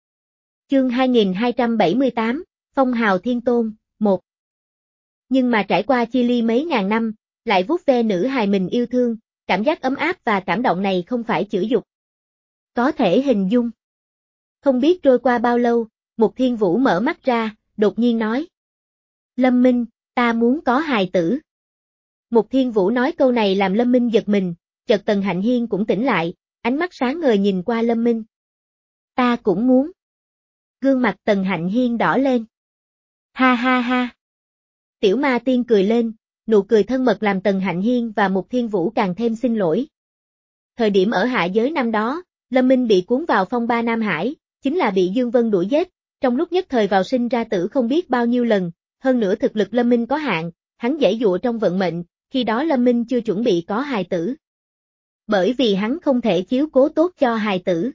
Chương hai nghìn hai trăm bảy mươi tám, Phong hào thiên tôn, một. Nhưng mà trải qua chia ly mấy ngàn năm, lại vuốt ve nữ hài mình yêu thương, cảm giác ấm áp và cảm động này không phải chữ dục có thể hình dung. Không biết trôi qua bao lâu, Mục Thiên Vũ mở mắt ra, đột nhiên nói. Lâm Minh, ta muốn có hài tử. Mục Thiên Vũ nói câu này làm Lâm Minh giật mình, chợt Tần Hạnh Hiên cũng tỉnh lại, ánh mắt sáng ngời nhìn qua Lâm Minh. Ta cũng muốn. Gương mặt Tần Hạnh Hiên đỏ lên. Ha ha ha. Tiểu Ma Tiên cười lên, nụ cười thân mật làm Tần Hạnh Hiên và Mục Thiên Vũ càng thêm xin lỗi. Thời điểm ở hạ giới năm đó, Lâm Minh bị cuốn vào phong ba Nam Hải, chính là bị Dương Vân đuổi giết, trong lúc nhất thời vào sinh ra tử không biết bao nhiêu lần, hơn nữa thực lực Lâm Minh có hạn, hắn giãy dụa trong vận mệnh, khi đó Lâm Minh chưa chuẩn bị có hài tử. Bởi vì hắn không thể chiếu cố tốt cho hài tử.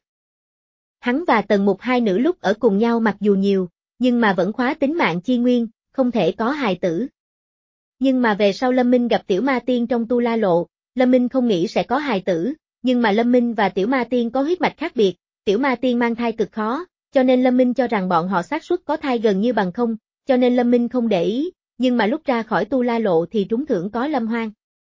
Hắn và Tần Mục hai nữ lúc ở cùng nhau mặc dù nhiều, nhưng mà vẫn khóa tính mạng chi nguyên, không thể có hài tử. Nhưng mà về sau Lâm Minh gặp Tiểu Ma Tiên trong Tu La Lộ, Lâm Minh không nghĩ sẽ có hài tử, nhưng mà Lâm Minh và Tiểu Ma Tiên có huyết mạch khác biệt, Tiểu Ma Tiên mang thai cực khó, cho nên Lâm Minh cho rằng bọn họ xác suất có thai gần như bằng không, cho nên Lâm Minh không để ý, nhưng mà lúc ra khỏi Tu La Lộ thì trúng thưởng có Lâm Hoang.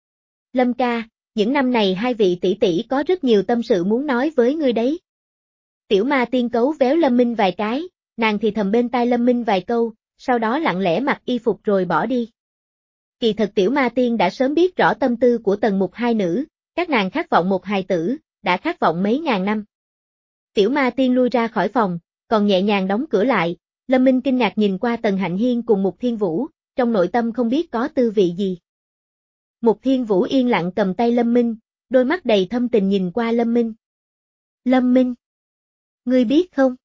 Lâm ca, những năm này hai vị tỷ tỷ có rất nhiều tâm sự muốn nói với ngươi đấy. Tiểu Ma Tiên cấu véo Lâm Minh vài cái, nàng thì thầm bên tai Lâm Minh vài câu, sau đó lặng lẽ mặc y phục rồi bỏ đi. Kỳ thật Tiểu Ma Tiên đã sớm biết rõ tâm tư của Tần Mục hai nữ, các nàng khát vọng một hài tử, đã khát vọng mấy ngàn năm. Tiểu Ma Tiên lui ra khỏi phòng, còn nhẹ nhàng đóng cửa lại, Lâm Minh kinh ngạc nhìn qua Tần Hạnh Hiên cùng Mục Thiên Vũ, trong nội tâm không biết có tư vị gì. Mục Thiên Vũ yên lặng cầm tay Lâm Minh, đôi mắt đầy thâm tình nhìn qua Lâm Minh. Lâm Minh, ngươi biết không?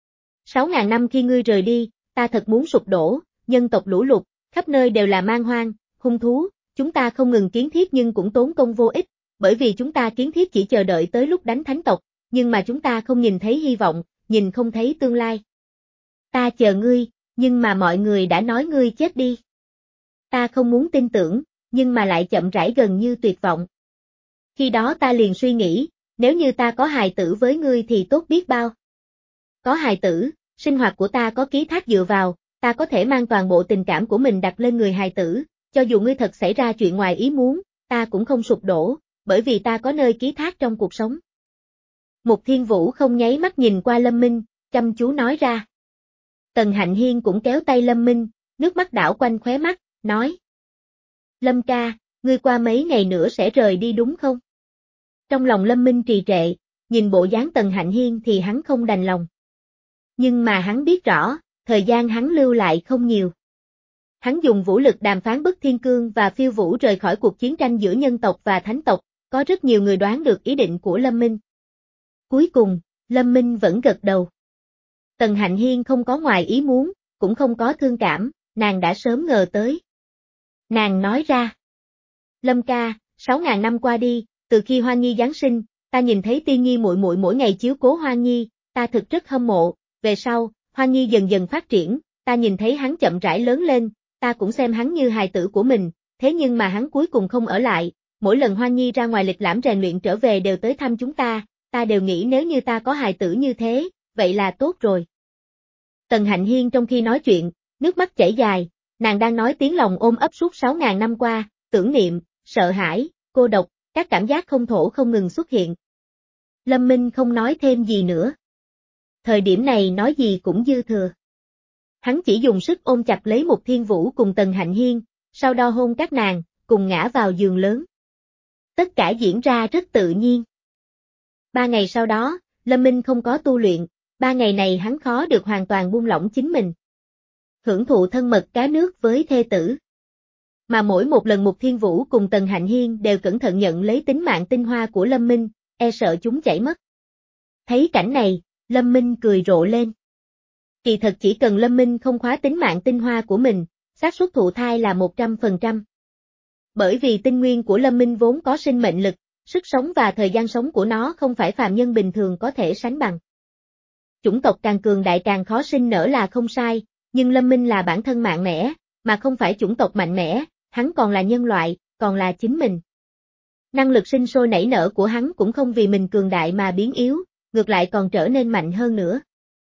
Sáu ngàn năm khi ngươi rời đi, ta thật muốn sụp đổ, nhân tộc lũ lụt, khắp nơi đều là man hoang, hung thú, chúng ta không ngừng kiến thiết nhưng cũng tốn công vô ích, bởi vì chúng ta kiến thiết chỉ chờ đợi tới lúc đánh thánh tộc, nhưng mà chúng ta không nhìn thấy hy vọng, nhìn không thấy tương lai. Ta chờ ngươi, nhưng mà mọi người đã nói ngươi chết đi. Ta không muốn tin tưởng, nhưng mà lại chậm rãi gần như tuyệt vọng. Khi đó ta liền suy nghĩ, nếu như ta có hài tử với ngươi thì tốt biết bao. Có hài tử, sinh hoạt của ta có ký thác dựa vào, ta có thể mang toàn bộ tình cảm của mình đặt lên người hài tử, cho dù ngươi thật xảy ra chuyện ngoài ý muốn, ta cũng không sụp đổ, bởi vì ta có nơi ký thác trong cuộc sống. Mục Thiên Vũ không nháy mắt nhìn qua Lâm Minh, chăm chú nói ra. Tần Hạnh Hiên cũng kéo tay Lâm Minh, nước mắt đảo quanh khóe mắt, nói. Lâm ca, ngươi qua mấy ngày nữa sẽ rời đi đúng không? Trong lòng Lâm Minh trì trệ, nhìn bộ dáng Tần Hạnh Hiên thì hắn không đành lòng. Nhưng mà hắn biết rõ, thời gian hắn lưu lại không nhiều. Hắn dùng vũ lực đàm phán bức Thiên Cương và Phiêu Vũ rời khỏi cuộc chiến tranh giữa nhân tộc và thánh tộc, có rất nhiều người đoán được ý định của Lâm Minh. Cuối cùng, Lâm Minh vẫn gật đầu. Tần Hạnh Hiên không có ngoài ý muốn, cũng không có thương cảm, nàng đã sớm ngờ tới. Nàng nói ra. Lâm ca, sáu ngàn năm qua đi, từ khi Hoa Nhi giáng sinh, ta nhìn thấy Tiên Nhi muội muội mỗi ngày chiếu cố Hoa Nhi, ta thực rất hâm mộ, về sau, Hoa Nhi dần dần phát triển, ta nhìn thấy hắn chậm rãi lớn lên, ta cũng xem hắn như hài tử của mình, thế nhưng mà hắn cuối cùng không ở lại, mỗi lần Hoa Nhi ra ngoài lịch lãm rèn luyện trở về đều tới thăm chúng ta, ta đều nghĩ nếu như ta có hài tử như thế, vậy là tốt rồi. Tần Hạnh Hiên trong khi nói chuyện, nước mắt chảy dài, nàng đang nói tiếng lòng ôm ấp suốt sáu ngàn năm qua, tưởng niệm, sợ hãi, cô độc, các cảm giác không thổ không ngừng xuất hiện. Lâm Minh không nói thêm gì nữa. Thời điểm này nói gì cũng dư thừa. Hắn chỉ dùng sức ôm chặt lấy Mục Thiên Vũ cùng Tần Hạnh Hiên, sau đó hôn các nàng, cùng ngã vào giường lớn. Tất cả diễn ra rất tự nhiên. Ba ngày sau đó, Lâm Minh không có tu luyện, ba ngày này hắn khó được hoàn toàn buông lỏng chính mình. Hưởng thụ thân mật cá nước với thê tử. Mà mỗi một lần Mục Thiên Vũ cùng Tần Hạnh Hiên đều cẩn thận nhận lấy tính mạng tinh hoa của Lâm Minh, e sợ chúng chảy mất. Thấy cảnh này, Lâm Minh cười rộ lên. Kỳ thật chỉ cần Lâm Minh không khóa tính mạng tinh hoa của mình, xác suất thụ thai là một trăm phần trăm. Bởi vì tinh nguyên của Lâm Minh vốn có sinh mệnh lực, sức sống và thời gian sống của nó không phải phàm nhân bình thường có thể sánh bằng. Chủng tộc càng cường đại càng khó sinh nở là không sai, nhưng Lâm Minh là bản thân mạnh mẽ, mà không phải chủng tộc mạnh mẽ, hắn còn là nhân loại, còn là chính mình. Năng lực sinh sôi nảy nở của hắn cũng không vì mình cường đại mà biến yếu, ngược lại còn trở nên mạnh hơn nữa.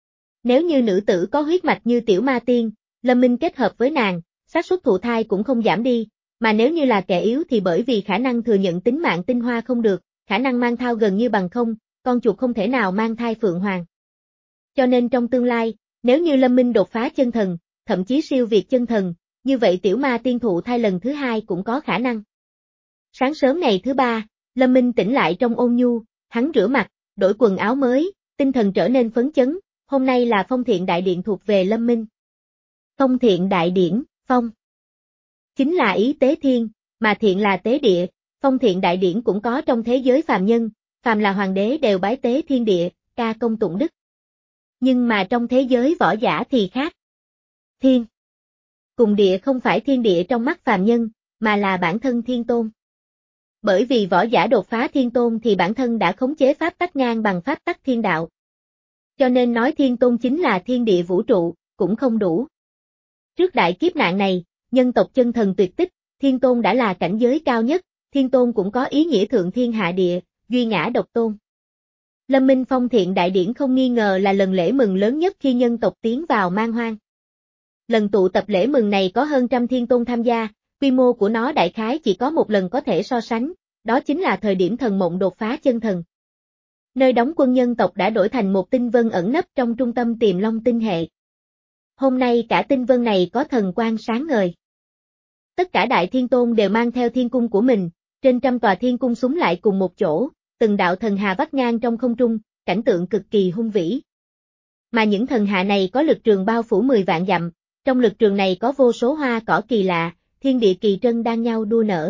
Nếu như nữ tử có huyết mạch như Tiểu Ma Tiên, Lâm Minh kết hợp với nàng, xác suất thụ thai cũng không giảm đi, mà nếu như là kẻ yếu thì bởi vì khả năng thừa nhận tính mạng tinh hoa không được, khả năng mang thai gần như bằng không, con chuột không thể nào mang thai Phượng Hoàng. Cho nên trong tương lai, nếu như Lâm Minh đột phá chân thần, thậm chí siêu việt chân thần, như vậy Tiểu Ma Tiên thụ thai lần thứ hai cũng có khả năng. Sáng sớm ngày thứ ba, Lâm Minh tỉnh lại trong ôn nhu, hắn rửa mặt, đổi quần áo mới, tinh thần trở nên phấn chấn, hôm nay là Phong Thiện Đại Điện thuộc về Lâm Minh. Phong Thiện Đại Điển, Phong chính là ý tế thiên, mà thiện là tế địa, Phong Thiện Đại Điển cũng có trong thế giới phàm nhân, phàm là hoàng đế đều bái tế thiên địa, ca công tụng đức. Nhưng mà trong thế giới võ giả thì khác. Thiên cùng địa không phải thiên địa trong mắt phàm nhân, mà là bản thân thiên tôn. Bởi vì võ giả đột phá thiên tôn thì bản thân đã khống chế pháp tắc ngang bằng pháp tắc thiên đạo. Cho nên nói thiên tôn chính là thiên địa vũ trụ, cũng không đủ. Trước đại kiếp nạn này, nhân tộc chân thần tuyệt tích, thiên tôn đã là cảnh giới cao nhất, thiên tôn cũng có ý nghĩa thượng thiên hạ địa, duy ngã độc tôn. Lâm Minh Phong Thiện Đại Điển không nghi ngờ là lần lễ mừng lớn nhất khi nhân tộc tiến vào man hoang. Lần tụ tập lễ mừng này có hơn trăm thiên tôn tham gia, quy mô của nó đại khái chỉ có một lần có thể so sánh, đó chính là thời điểm thần mộng đột phá chân thần. Nơi đóng quân nhân tộc đã đổi thành một tinh vân ẩn nấp trong trung tâm Tiềm Long tinh hệ. Hôm nay cả tinh vân này có thần quang sáng ngời. Tất cả đại thiên tôn đều mang theo thiên cung của mình, trên trăm tòa thiên cung xúm lại cùng một chỗ, từng đạo thần hà vắt ngang trong không trung, cảnh tượng cực kỳ hung vĩ. Mà những thần hà này có lực trường bao phủ mười vạn dặm, trong lực trường này có vô số hoa cỏ kỳ lạ, thiên địa kỳ trân đang nhau đua nở.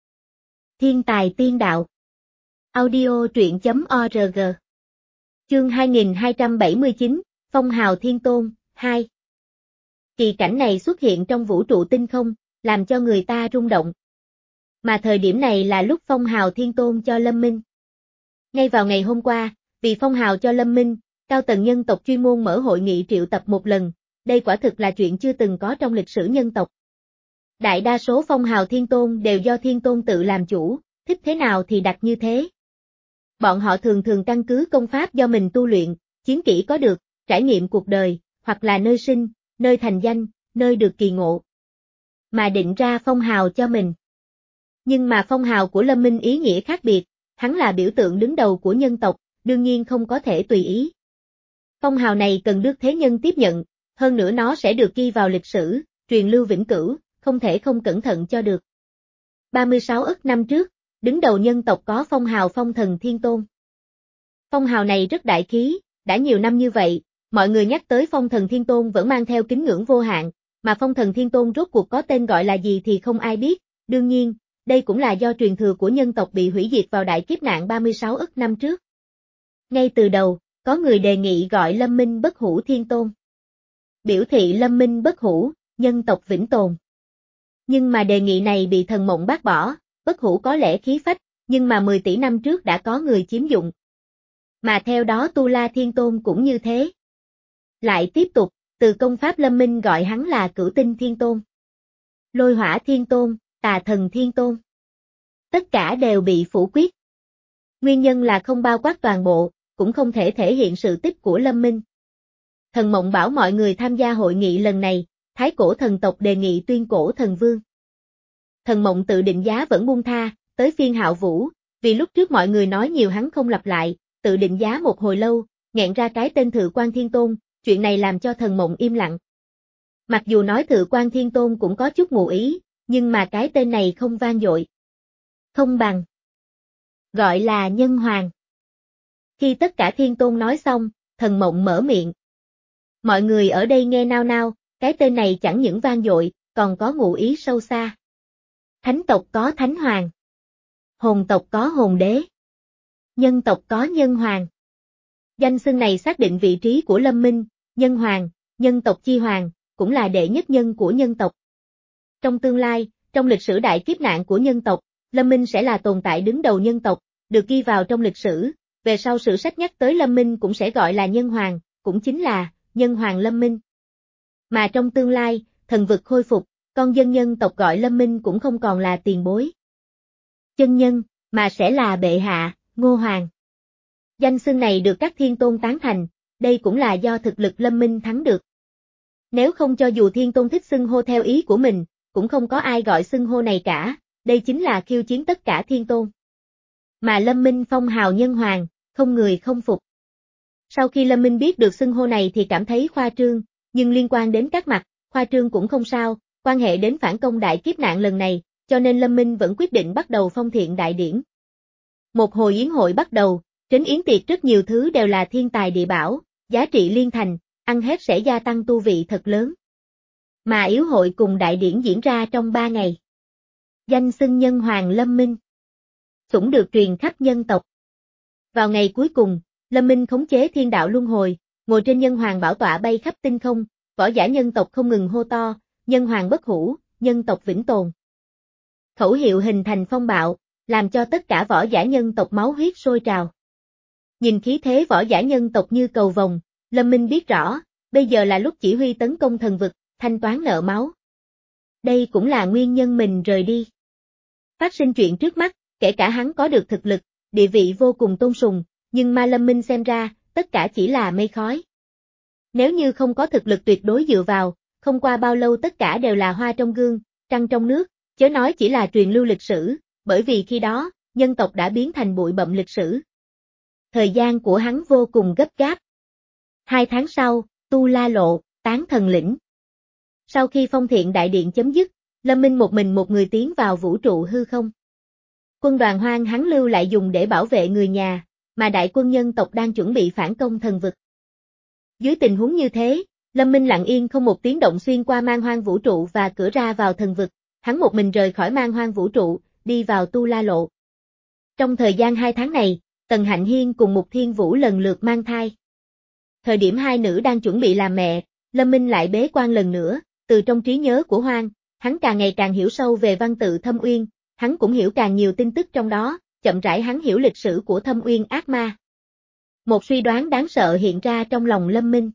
Thiên tài tiên đạo. Audio truyện chấm org. Chương hai nghìn hai trăm bảy mươi chín, Phong hào thiên tôn, hai. Kỳ cảnh này xuất hiện trong vũ trụ tinh không, làm cho người ta rung động. Mà thời điểm này là lúc phong hào thiên tôn cho Lâm Minh. Ngay vào ngày hôm qua, vì phong hào cho Lâm Minh, cao tầng nhân tộc chuyên môn mở hội nghị triệu tập một lần, đây quả thực là chuyện chưa từng có trong lịch sử nhân tộc. Đại đa số phong hào thiên tôn đều do thiên tôn tự làm chủ, thích thế nào thì đặt như thế. Bọn họ thường thường căn cứ công pháp do mình tu luyện, chiến kỹ có được, trải nghiệm cuộc đời, hoặc là nơi sinh, nơi thành danh, nơi được kỳ ngộ, mà định ra phong hào cho mình. Nhưng mà phong hào của Lâm Minh ý nghĩa khác biệt, hắn là biểu tượng đứng đầu của nhân tộc, đương nhiên không có thể tùy ý. Phong hào này cần được thế nhân tiếp nhận, hơn nữa nó sẽ được ghi vào lịch sử, truyền lưu vĩnh cửu, không thể không cẩn thận cho được. ba mươi sáu ức năm trước, đứng đầu nhân tộc có phong hào phong thần thiên tôn. Phong hào này rất đại khí, đã nhiều năm như vậy, mọi người nhắc tới phong thần thiên tôn vẫn mang theo kính ngưỡng vô hạn, mà phong thần thiên tôn rốt cuộc có tên gọi là gì thì không ai biết, đương nhiên, đây cũng là do truyền thừa của nhân tộc bị hủy diệt vào đại kiếp nạn ba mươi sáu ức năm trước. Ngay từ đầu, có người đề nghị gọi Lâm Minh bất hủ thiên tôn. Biểu thị Lâm Minh bất hủ, nhân tộc vĩnh tồn. Nhưng mà đề nghị này bị thần mộng bác bỏ, bất hủ có lẽ khí phách, nhưng mà mười tỷ năm trước đã có người chiếm dụng. Mà theo đó Tu La Thiên Tôn cũng như thế. Lại tiếp tục, từ công pháp Lâm Minh gọi hắn là Cửu Tinh Thiên Tôn. Lôi Hỏa Thiên Tôn, Tà Thần Thiên Tôn. Tất cả đều bị phủ quyết. Nguyên nhân là không bao quát toàn bộ, cũng không thể thể hiện sự tích của Lâm Minh. Thần Mộng bảo mọi người tham gia hội nghị lần này, Thái Cổ thần tộc đề nghị tuyên cổ thần vương. Thần Mộng tự định giá vẫn buông tha, tới phiên Hạo Vũ, vì lúc trước mọi người nói nhiều hắn không lặp lại, tự định giá một hồi lâu, nghẹn ra cái tên Thự Quan Thiên Tôn, chuyện này làm cho Thần Mộng im lặng. Mặc dù nói Thự Quan Thiên Tôn cũng có chút ngụ ý, nhưng mà cái tên này không vang dội. Không bằng. Gọi là Nhân Hoàng. Khi tất cả Thiên Tôn nói xong, Thần Mộng mở miệng. Mọi người ở đây nghe nao nao, cái tên này chẳng những vang dội, còn có ngụ ý sâu xa. Thánh tộc có Thánh Hoàng. Hồn tộc có Hồn Đế. Nhân tộc có Nhân Hoàng. Danh xưng này xác định vị trí của Lâm Minh, Nhân Hoàng, nhân tộc chi hoàng, cũng là đệ nhất nhân của nhân tộc. Trong tương lai, trong lịch sử đại kiếp nạn của nhân tộc, Lâm Minh sẽ là tồn tại đứng đầu nhân tộc, được ghi vào trong lịch sử, về sau sử sách nhắc tới Lâm Minh cũng sẽ gọi là Nhân Hoàng, cũng chính là Nhân Hoàng Lâm Minh. Mà trong tương lai, thần vực khôi phục, con dân nhân tộc gọi Lâm Minh cũng không còn là tiền bối chân nhân, mà sẽ là bệ hạ, Ngô Hoàng. Danh xưng này được các thiên tôn tán thành, đây cũng là do thực lực Lâm Minh thắng được. Nếu không cho dù Thiên Tôn thích xưng hô theo ý của mình, cũng không có ai gọi xưng hô này cả, đây chính là khiêu chiến tất cả Thiên Tôn. Mà Lâm Minh phong hào nhân hoàng, không người không phục. Sau khi Lâm Minh biết được xưng hô này thì cảm thấy khoa trương, nhưng liên quan đến các mặt, khoa trương cũng không sao, quan hệ đến phản công đại kiếp nạn lần này, cho nên Lâm Minh vẫn quyết định bắt đầu phong thiện đại điển. Một hồi yến hội bắt đầu, trên yến tiệc rất nhiều thứ đều là thiên tài địa bảo, giá trị liên thành, ăn hết sẽ gia tăng tu vị thật lớn. Mà yến hội cùng đại điển diễn ra trong ba ngày. Danh xưng nhân hoàng Lâm Minh. Sủng được truyền khắp nhân tộc. Vào ngày cuối cùng, Lâm Minh khống chế thiên đạo luân hồi, ngồi trên nhân hoàng bảo tọa bay khắp tinh không, võ giả nhân tộc không ngừng hô to, nhân hoàng bất hủ, nhân tộc vĩnh tồn. Khẩu hiệu hình thành phong bạo, làm cho tất cả võ giả nhân tộc máu huyết sôi trào. Nhìn khí thế võ giả nhân tộc như cầu vồng, Lâm Minh biết rõ, bây giờ là lúc chỉ huy tấn công thần vực, thanh toán nợ máu. Đây cũng là nguyên nhân mình rời đi. Phát sinh chuyện trước mắt, kể cả hắn có được thực lực, địa vị vô cùng tôn sùng, nhưng mà Lâm Minh xem ra, tất cả chỉ là mây khói. Nếu như không có thực lực tuyệt đối dựa vào, không qua bao lâu tất cả đều là hoa trong gương, trăng trong nước, chớ nói chỉ là truyền lưu lịch sử, bởi vì khi đó, nhân tộc đã biến thành bụi bặm lịch sử. Thời gian của hắn vô cùng gấp gáp. Hai tháng sau, Tu La Lộ, Tán Thần Lĩnh. Sau khi phong thiện đại điện chấm dứt, Lâm Minh một mình một người tiến vào vũ trụ hư không. Quân đoàn hoang hắn lưu lại dùng để bảo vệ người nhà, mà đại quân nhân tộc đang chuẩn bị phản công thần vực. Dưới tình huống như thế, Lâm Minh lặng yên không một tiếng động xuyên qua man hoang vũ trụ và cửa ra vào thần vực, hắn một mình rời khỏi man hoang vũ trụ, đi vào Tu La Lộ. Trong thời gian hai tháng này, Tần Hạnh Hiên cùng Mục Thiên Vũ lần lượt mang thai. Thời điểm hai nữ đang chuẩn bị làm mẹ, Lâm Minh lại bế quan lần nữa, từ trong trí nhớ của Hoang, hắn càng ngày càng hiểu sâu về văn tự Thâm Uyên, hắn cũng hiểu càng nhiều tin tức trong đó, chậm rãi hắn hiểu lịch sử của Thâm Uyên ác ma. Một suy đoán đáng sợ hiện ra trong lòng Lâm Minh.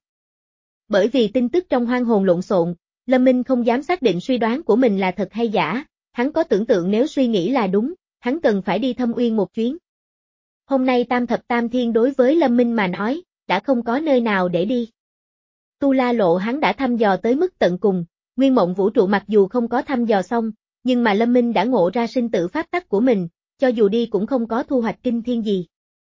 Bởi vì tin tức trong Hoang hồn lộn xộn, Lâm Minh không dám xác định suy đoán của mình là thật hay giả, hắn có tưởng tượng nếu suy nghĩ là đúng, hắn cần phải đi Thâm Uyên một chuyến. Hôm nay Tam Thập Tam Thiên đối với Lâm Minh mà nói, đã không có nơi nào để đi. Tu La Lộ hắn đã thăm dò tới mức tận cùng, Nguyên Mộng vũ trụ mặc dù không có thăm dò xong, nhưng mà Lâm Minh đã ngộ ra sinh tử pháp tắc của mình, cho dù đi cũng không có thu hoạch kinh thiên gì.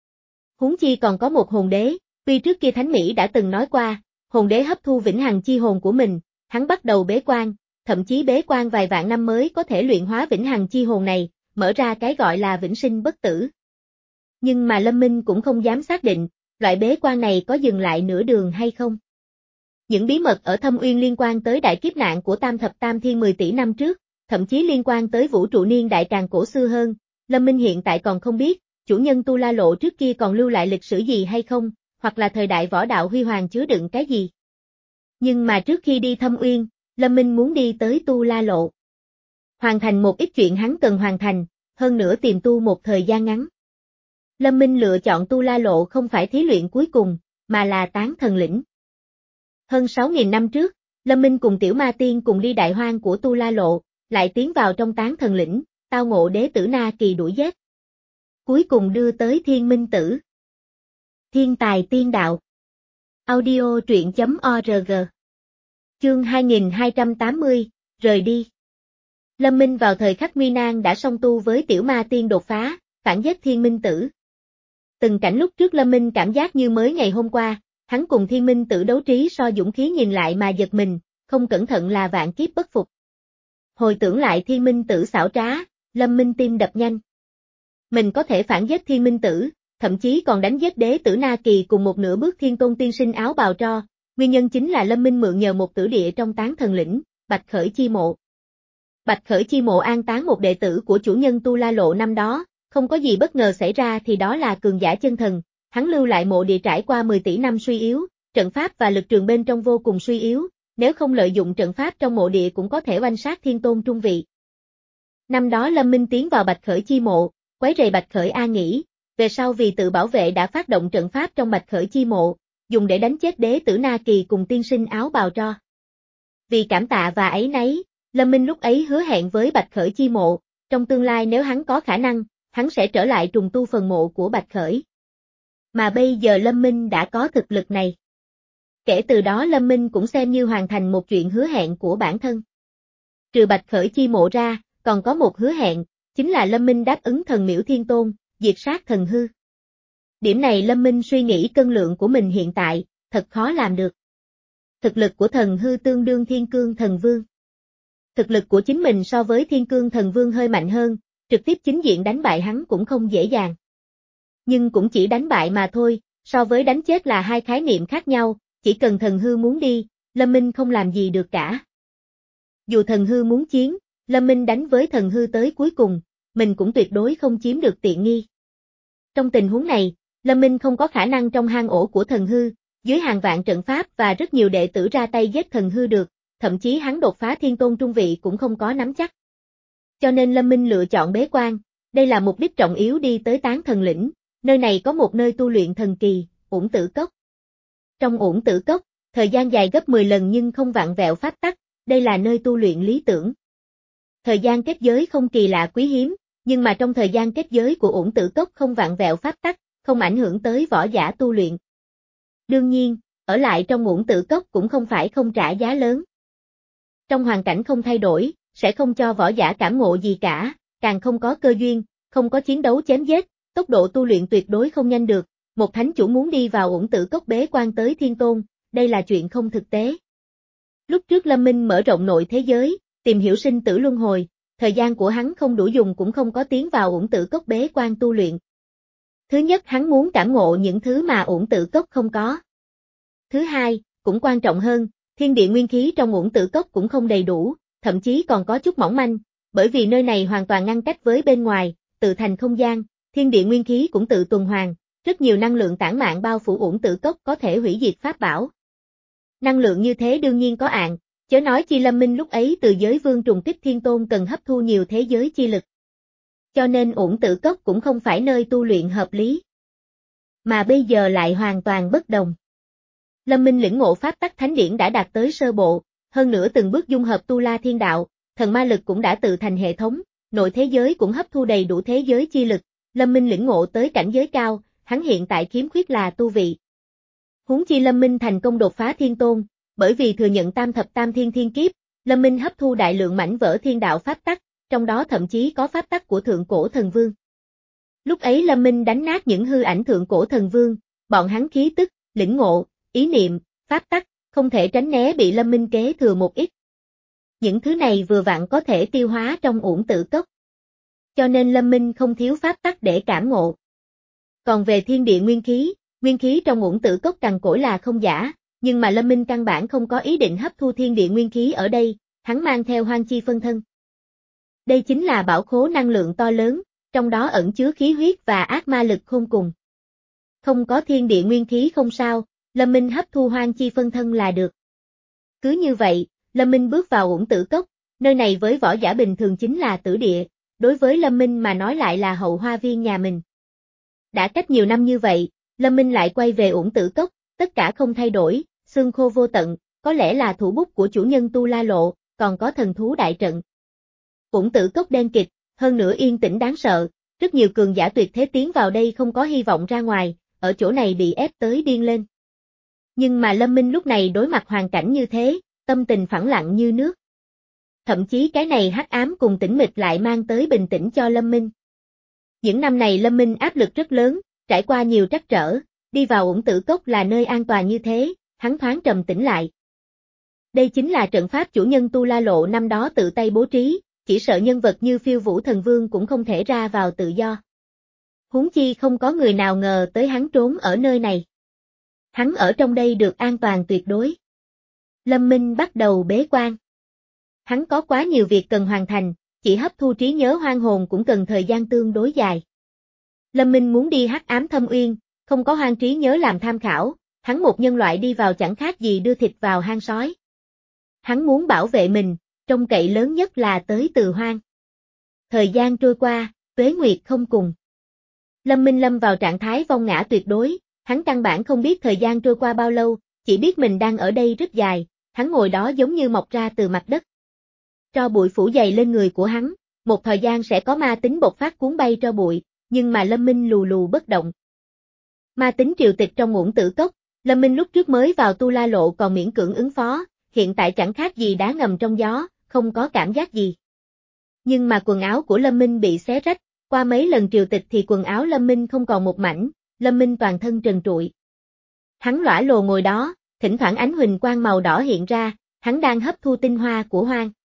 Huống chi còn có một hồn đế, tuy trước kia Thánh Mỹ đã từng nói qua, hồn đế hấp thu vĩnh hằng chi hồn của mình, hắn bắt đầu bế quan, thậm chí bế quan vài vạn năm mới có thể luyện hóa vĩnh hằng chi hồn này, mở ra cái gọi là vĩnh sinh bất tử. Nhưng mà Lâm Minh cũng không dám xác định, loại bế quan này có dừng lại nửa đường hay không. Những bí mật ở Thâm Uyên liên quan tới đại kiếp nạn của Tam Thập Tam Thiên mười tỷ năm trước, thậm chí liên quan tới vũ trụ niên đại càng cổ xưa hơn, Lâm Minh hiện tại còn không biết, chủ nhân Tu La Lộ trước kia còn lưu lại lịch sử gì hay không, hoặc là thời đại võ đạo huy hoàng chứa đựng cái gì. Nhưng mà trước khi đi Thâm Uyên, Lâm Minh muốn đi tới Tu La Lộ. Hoàn thành một ít chuyện hắn cần hoàn thành, hơn nữa tìm tu một thời gian ngắn. Lâm Minh lựa chọn Tu La Lộ không phải thí luyện cuối cùng, mà là Tán Thần Lĩnh. Hơn sáu nghìn năm trước, Lâm Minh cùng Tiểu Ma Tiên cùng đi đại hoang của Tu La Lộ, lại tiến vào trong Tán Thần Lĩnh, tao ngộ đế tử Na Kỳ đuổi giết. Cuối cùng đưa tới Thiên Minh Tử. Thiên tài tiên đạo. Audio truyện chấm org. Chương hai nghìn hai trăm tám mươi, rời đi. Lâm Minh vào thời khắc nguy nan đã song tu với Tiểu Ma Tiên đột phá, phản giết Thiên Minh Tử. Từng cảnh lúc trước Lâm Minh cảm giác như mới ngày hôm qua, hắn cùng Thiên Minh Tử đấu trí so dũng khí nhìn lại mà giật mình, không cẩn thận là vạn kiếp bất phục. Hồi tưởng lại Thiên Minh Tử xảo trá, Lâm Minh tim đập nhanh. Mình có thể phản giết Thiên Minh Tử, thậm chí còn đánh giết đế tử Na Kỳ cùng một nửa bước Thiên Tôn tiên sinh áo bào tro, nguyên nhân chính là Lâm Minh mượn nhờ một tử địa trong Tán Thần Lĩnh, Bạch Khởi Chi Mộ. Bạch Khởi Chi Mộ an táng một đệ tử của chủ nhân Tu La Lộ năm đó, không có gì bất ngờ xảy ra thì đó là cường giả chân thần, hắn lưu lại mộ địa trải qua mười tỷ năm suy yếu, trận pháp và lực trường bên trong vô cùng suy yếu, nếu không lợi dụng trận pháp trong mộ địa cũng có thể oanh sát Thiên Tôn trung vị. Năm đó Lâm Minh tiến vào Bạch Khởi Chi Mộ, quấy rầy Bạch Khởi A Nghĩ, về sau vì tự bảo vệ đã phát động trận pháp trong Bạch Khởi Chi Mộ, dùng để đánh chết đế tử Na Kỳ cùng tiên sinh áo bào tro. Vì cảm tạ và áy náy, Lâm Minh lúc ấy hứa hẹn với Bạch Khởi Chi Mộ, trong tương lai nếu hắn có khả năng, hắn sẽ trở lại trùng tu phần mộ của Bạch Khởi. Mà bây giờ Lâm Minh đã có thực lực này. Kể từ đó Lâm Minh cũng xem như hoàn thành một chuyện hứa hẹn của bản thân. Trừ Bạch Khởi chi mộ ra, còn có một hứa hẹn, chính là Lâm Minh đáp ứng thần miễu thiên tôn, diệt sát thần hư. Điểm này Lâm Minh suy nghĩ cân lượng của mình hiện tại, thật khó làm được. Thực lực của thần hư tương đương thiên cương thần vương. Thực lực của chính mình so với thiên cương thần vương hơi mạnh hơn, trực tiếp chính diện đánh bại hắn cũng không dễ dàng. Nhưng cũng chỉ đánh bại mà thôi, so với đánh chết là hai khái niệm khác nhau, chỉ cần thần hư muốn đi, Lâm Minh không làm gì được cả. Dù thần hư muốn chiến, Lâm Minh đánh với thần hư tới cuối cùng, mình cũng tuyệt đối không chiếm được tiện nghi. Trong tình huống này, Lâm Minh không có khả năng trong hang ổ của thần hư, dưới hàng vạn trận pháp và rất nhiều đệ tử ra tay giết thần hư được, thậm chí hắn đột phá thiên tôn trung vị cũng không có nắm chắc. Cho nên Lâm Minh lựa chọn bế quan, đây là mục đích trọng yếu đi tới Tán Thần Lĩnh, nơi này có một nơi tu luyện thần kỳ, Uổng Tử Cốc. Trong Uổng Tử Cốc, thời gian dài gấp mười lần nhưng không vặn vẹo pháp tắc, đây là nơi tu luyện lý tưởng. Thời gian kết giới không kỳ lạ quý hiếm, nhưng mà trong thời gian kết giới của Uổng Tử Cốc không vặn vẹo pháp tắc, không ảnh hưởng tới võ giả tu luyện. Đương nhiên, ở lại trong Uổng Tử Cốc cũng không phải không trả giá lớn. Trong hoàn cảnh không thay đổi, sẽ không cho võ giả cảm ngộ gì cả, càng không có cơ duyên, không có chiến đấu chém giết, tốc độ tu luyện tuyệt đối không nhanh được, một thánh chủ muốn đi vào Uổng Tử Cốc bế quan tới thiên tôn, đây là chuyện không thực tế. Lúc trước Lâm Minh mở rộng nội thế giới, tìm hiểu sinh tử luân hồi, thời gian của hắn không đủ dùng cũng không có tiến vào Uổng Tử Cốc bế quan tu luyện. Thứ nhất hắn muốn cảm ngộ những thứ mà Uổng Tử Cốc không có. Thứ hai, cũng quan trọng hơn, thiên địa nguyên khí trong Uổng Tử Cốc cũng không đầy đủ, thậm chí còn có chút mỏng manh, bởi vì nơi này hoàn toàn ngăn cách với bên ngoài, tự thành không gian, thiên địa nguyên khí cũng tự tuần hoàn, rất nhiều năng lượng tản mạn bao phủ Uổng Tử Cốc có thể hủy diệt pháp bảo. Năng lượng như thế đương nhiên có ạn, chớ nói chi Lâm Minh lúc ấy từ giới vương trùng kích thiên tôn cần hấp thu nhiều thế giới chi lực. Cho nên Uổng Tử Cốc cũng không phải nơi tu luyện hợp lý. Mà bây giờ lại hoàn toàn bất đồng. Lâm Minh lĩnh ngộ pháp tắc thánh điển đã đạt tới sơ bộ, hơn nữa từng bước dung hợp tu la thiên đạo, thần ma lực cũng đã tự thành hệ thống, nội thế giới cũng hấp thu đầy đủ thế giới chi lực, Lâm Minh lĩnh ngộ tới cảnh giới cao, hắn hiện tại khiếm khuyết là tu vị. Huống chi Lâm Minh thành công đột phá thiên tôn, bởi vì thừa nhận tam thập tam thiên thiên kiếp, Lâm Minh hấp thu đại lượng mảnh vỡ thiên đạo pháp tắc, trong đó thậm chí có pháp tắc của thượng cổ thần vương. Lúc ấy Lâm Minh đánh nát những hư ảnh thượng cổ thần vương, bọn hắn khí tức, lĩnh ngộ, ý niệm, pháp tắc, không thể tránh né bị Lâm Minh kế thừa một ít. Những thứ này vừa vặn có thể tiêu hóa trong Uổng Tử Cốc. Cho nên Lâm Minh không thiếu pháp tắc để cảm ngộ. Còn về thiên địa nguyên khí, nguyên khí trong Uổng Tử Cốc cằn cỗi là không giả, nhưng mà Lâm Minh căn bản không có ý định hấp thu thiên địa nguyên khí ở đây, hắn mang theo hoang chi phân thân. Đây chính là bảo khố năng lượng to lớn, trong đó ẩn chứa khí huyết và ác ma lực khôn cùng. Không có thiên địa nguyên khí không sao, Lâm Minh hấp thu hoang chi phân thân là được. Cứ như vậy, Lâm Minh bước vào Uổng Tử Cốc, nơi này với võ giả bình thường chính là tử địa, đối với Lâm Minh mà nói lại là hậu hoa viên nhà mình. Đã cách nhiều năm như vậy, Lâm Minh lại quay về Uổng Tử Cốc, tất cả không thay đổi, xương khô vô tận, có lẽ là thủ bút của chủ nhân Tu La Lộ, còn có thần thú đại trận. Uổng Tử Cốc đen kịt, hơn nữa yên tĩnh đáng sợ, rất nhiều cường giả tuyệt thế tiến vào đây không có hy vọng ra ngoài, ở chỗ này bị ép tới điên lên. Nhưng mà Lâm Minh lúc này đối mặt hoàn cảnh như thế, tâm tình phẳng lặng như nước. Thậm chí cái này hắc ám cùng tĩnh mịch lại mang tới bình tĩnh cho Lâm Minh. Những năm này Lâm Minh áp lực rất lớn, trải qua nhiều trắc trở, đi vào Uổng Tử Cốc là nơi an toàn như thế, hắn thoáng trầm tĩnh lại. Đây chính là trận pháp chủ nhân Tu La Lộ năm đó tự tay bố trí, chỉ sợ nhân vật như Phiêu Vũ Thần Vương cũng không thể ra vào tự do. Huống chi không có người nào ngờ tới hắn trốn ở nơi này. Hắn ở trong đây được an toàn tuyệt đối. Lâm Minh bắt đầu bế quan. Hắn có quá nhiều việc cần hoàn thành, chỉ hấp thu trí nhớ hoang hồn cũng cần thời gian tương đối dài. Lâm Minh muốn đi hắc ám thâm uyên, không có hoang trí nhớ làm tham khảo, hắn một nhân loại đi vào chẳng khác gì đưa thịt vào hang sói. Hắn muốn bảo vệ mình, trông cậy lớn nhất là tới từ hoang. Thời gian trôi qua, tuế nguyệt không cùng. Lâm Minh lâm vào trạng thái vong ngã tuyệt đối, hắn căn bản không biết thời gian trôi qua bao lâu, chỉ biết mình đang ở đây rất dài, hắn ngồi đó giống như mọc ra từ mặt đất. Tro bụi phủ dày lên người của hắn, một thời gian sẽ có ma tính bộc phát cuốn bay tro bụi, nhưng mà Lâm Minh lù lù bất động. Ma tính triều tịch trong Uổng Tử Cốc, Lâm Minh lúc trước mới vào Tu La Lộ còn miễn cưỡng ứng phó, hiện tại chẳng khác gì đá ngầm trong gió, không có cảm giác gì. Nhưng mà quần áo của Lâm Minh bị xé rách, qua mấy lần triều tịch thì quần áo Lâm Minh không còn một mảnh, Lâm Minh toàn thân trần trụi. Hắn lõa lồ ngồi đó, thỉnh thoảng ánh huỳnh quang màu đỏ hiện ra, hắn đang hấp thu tinh hoa của hoang.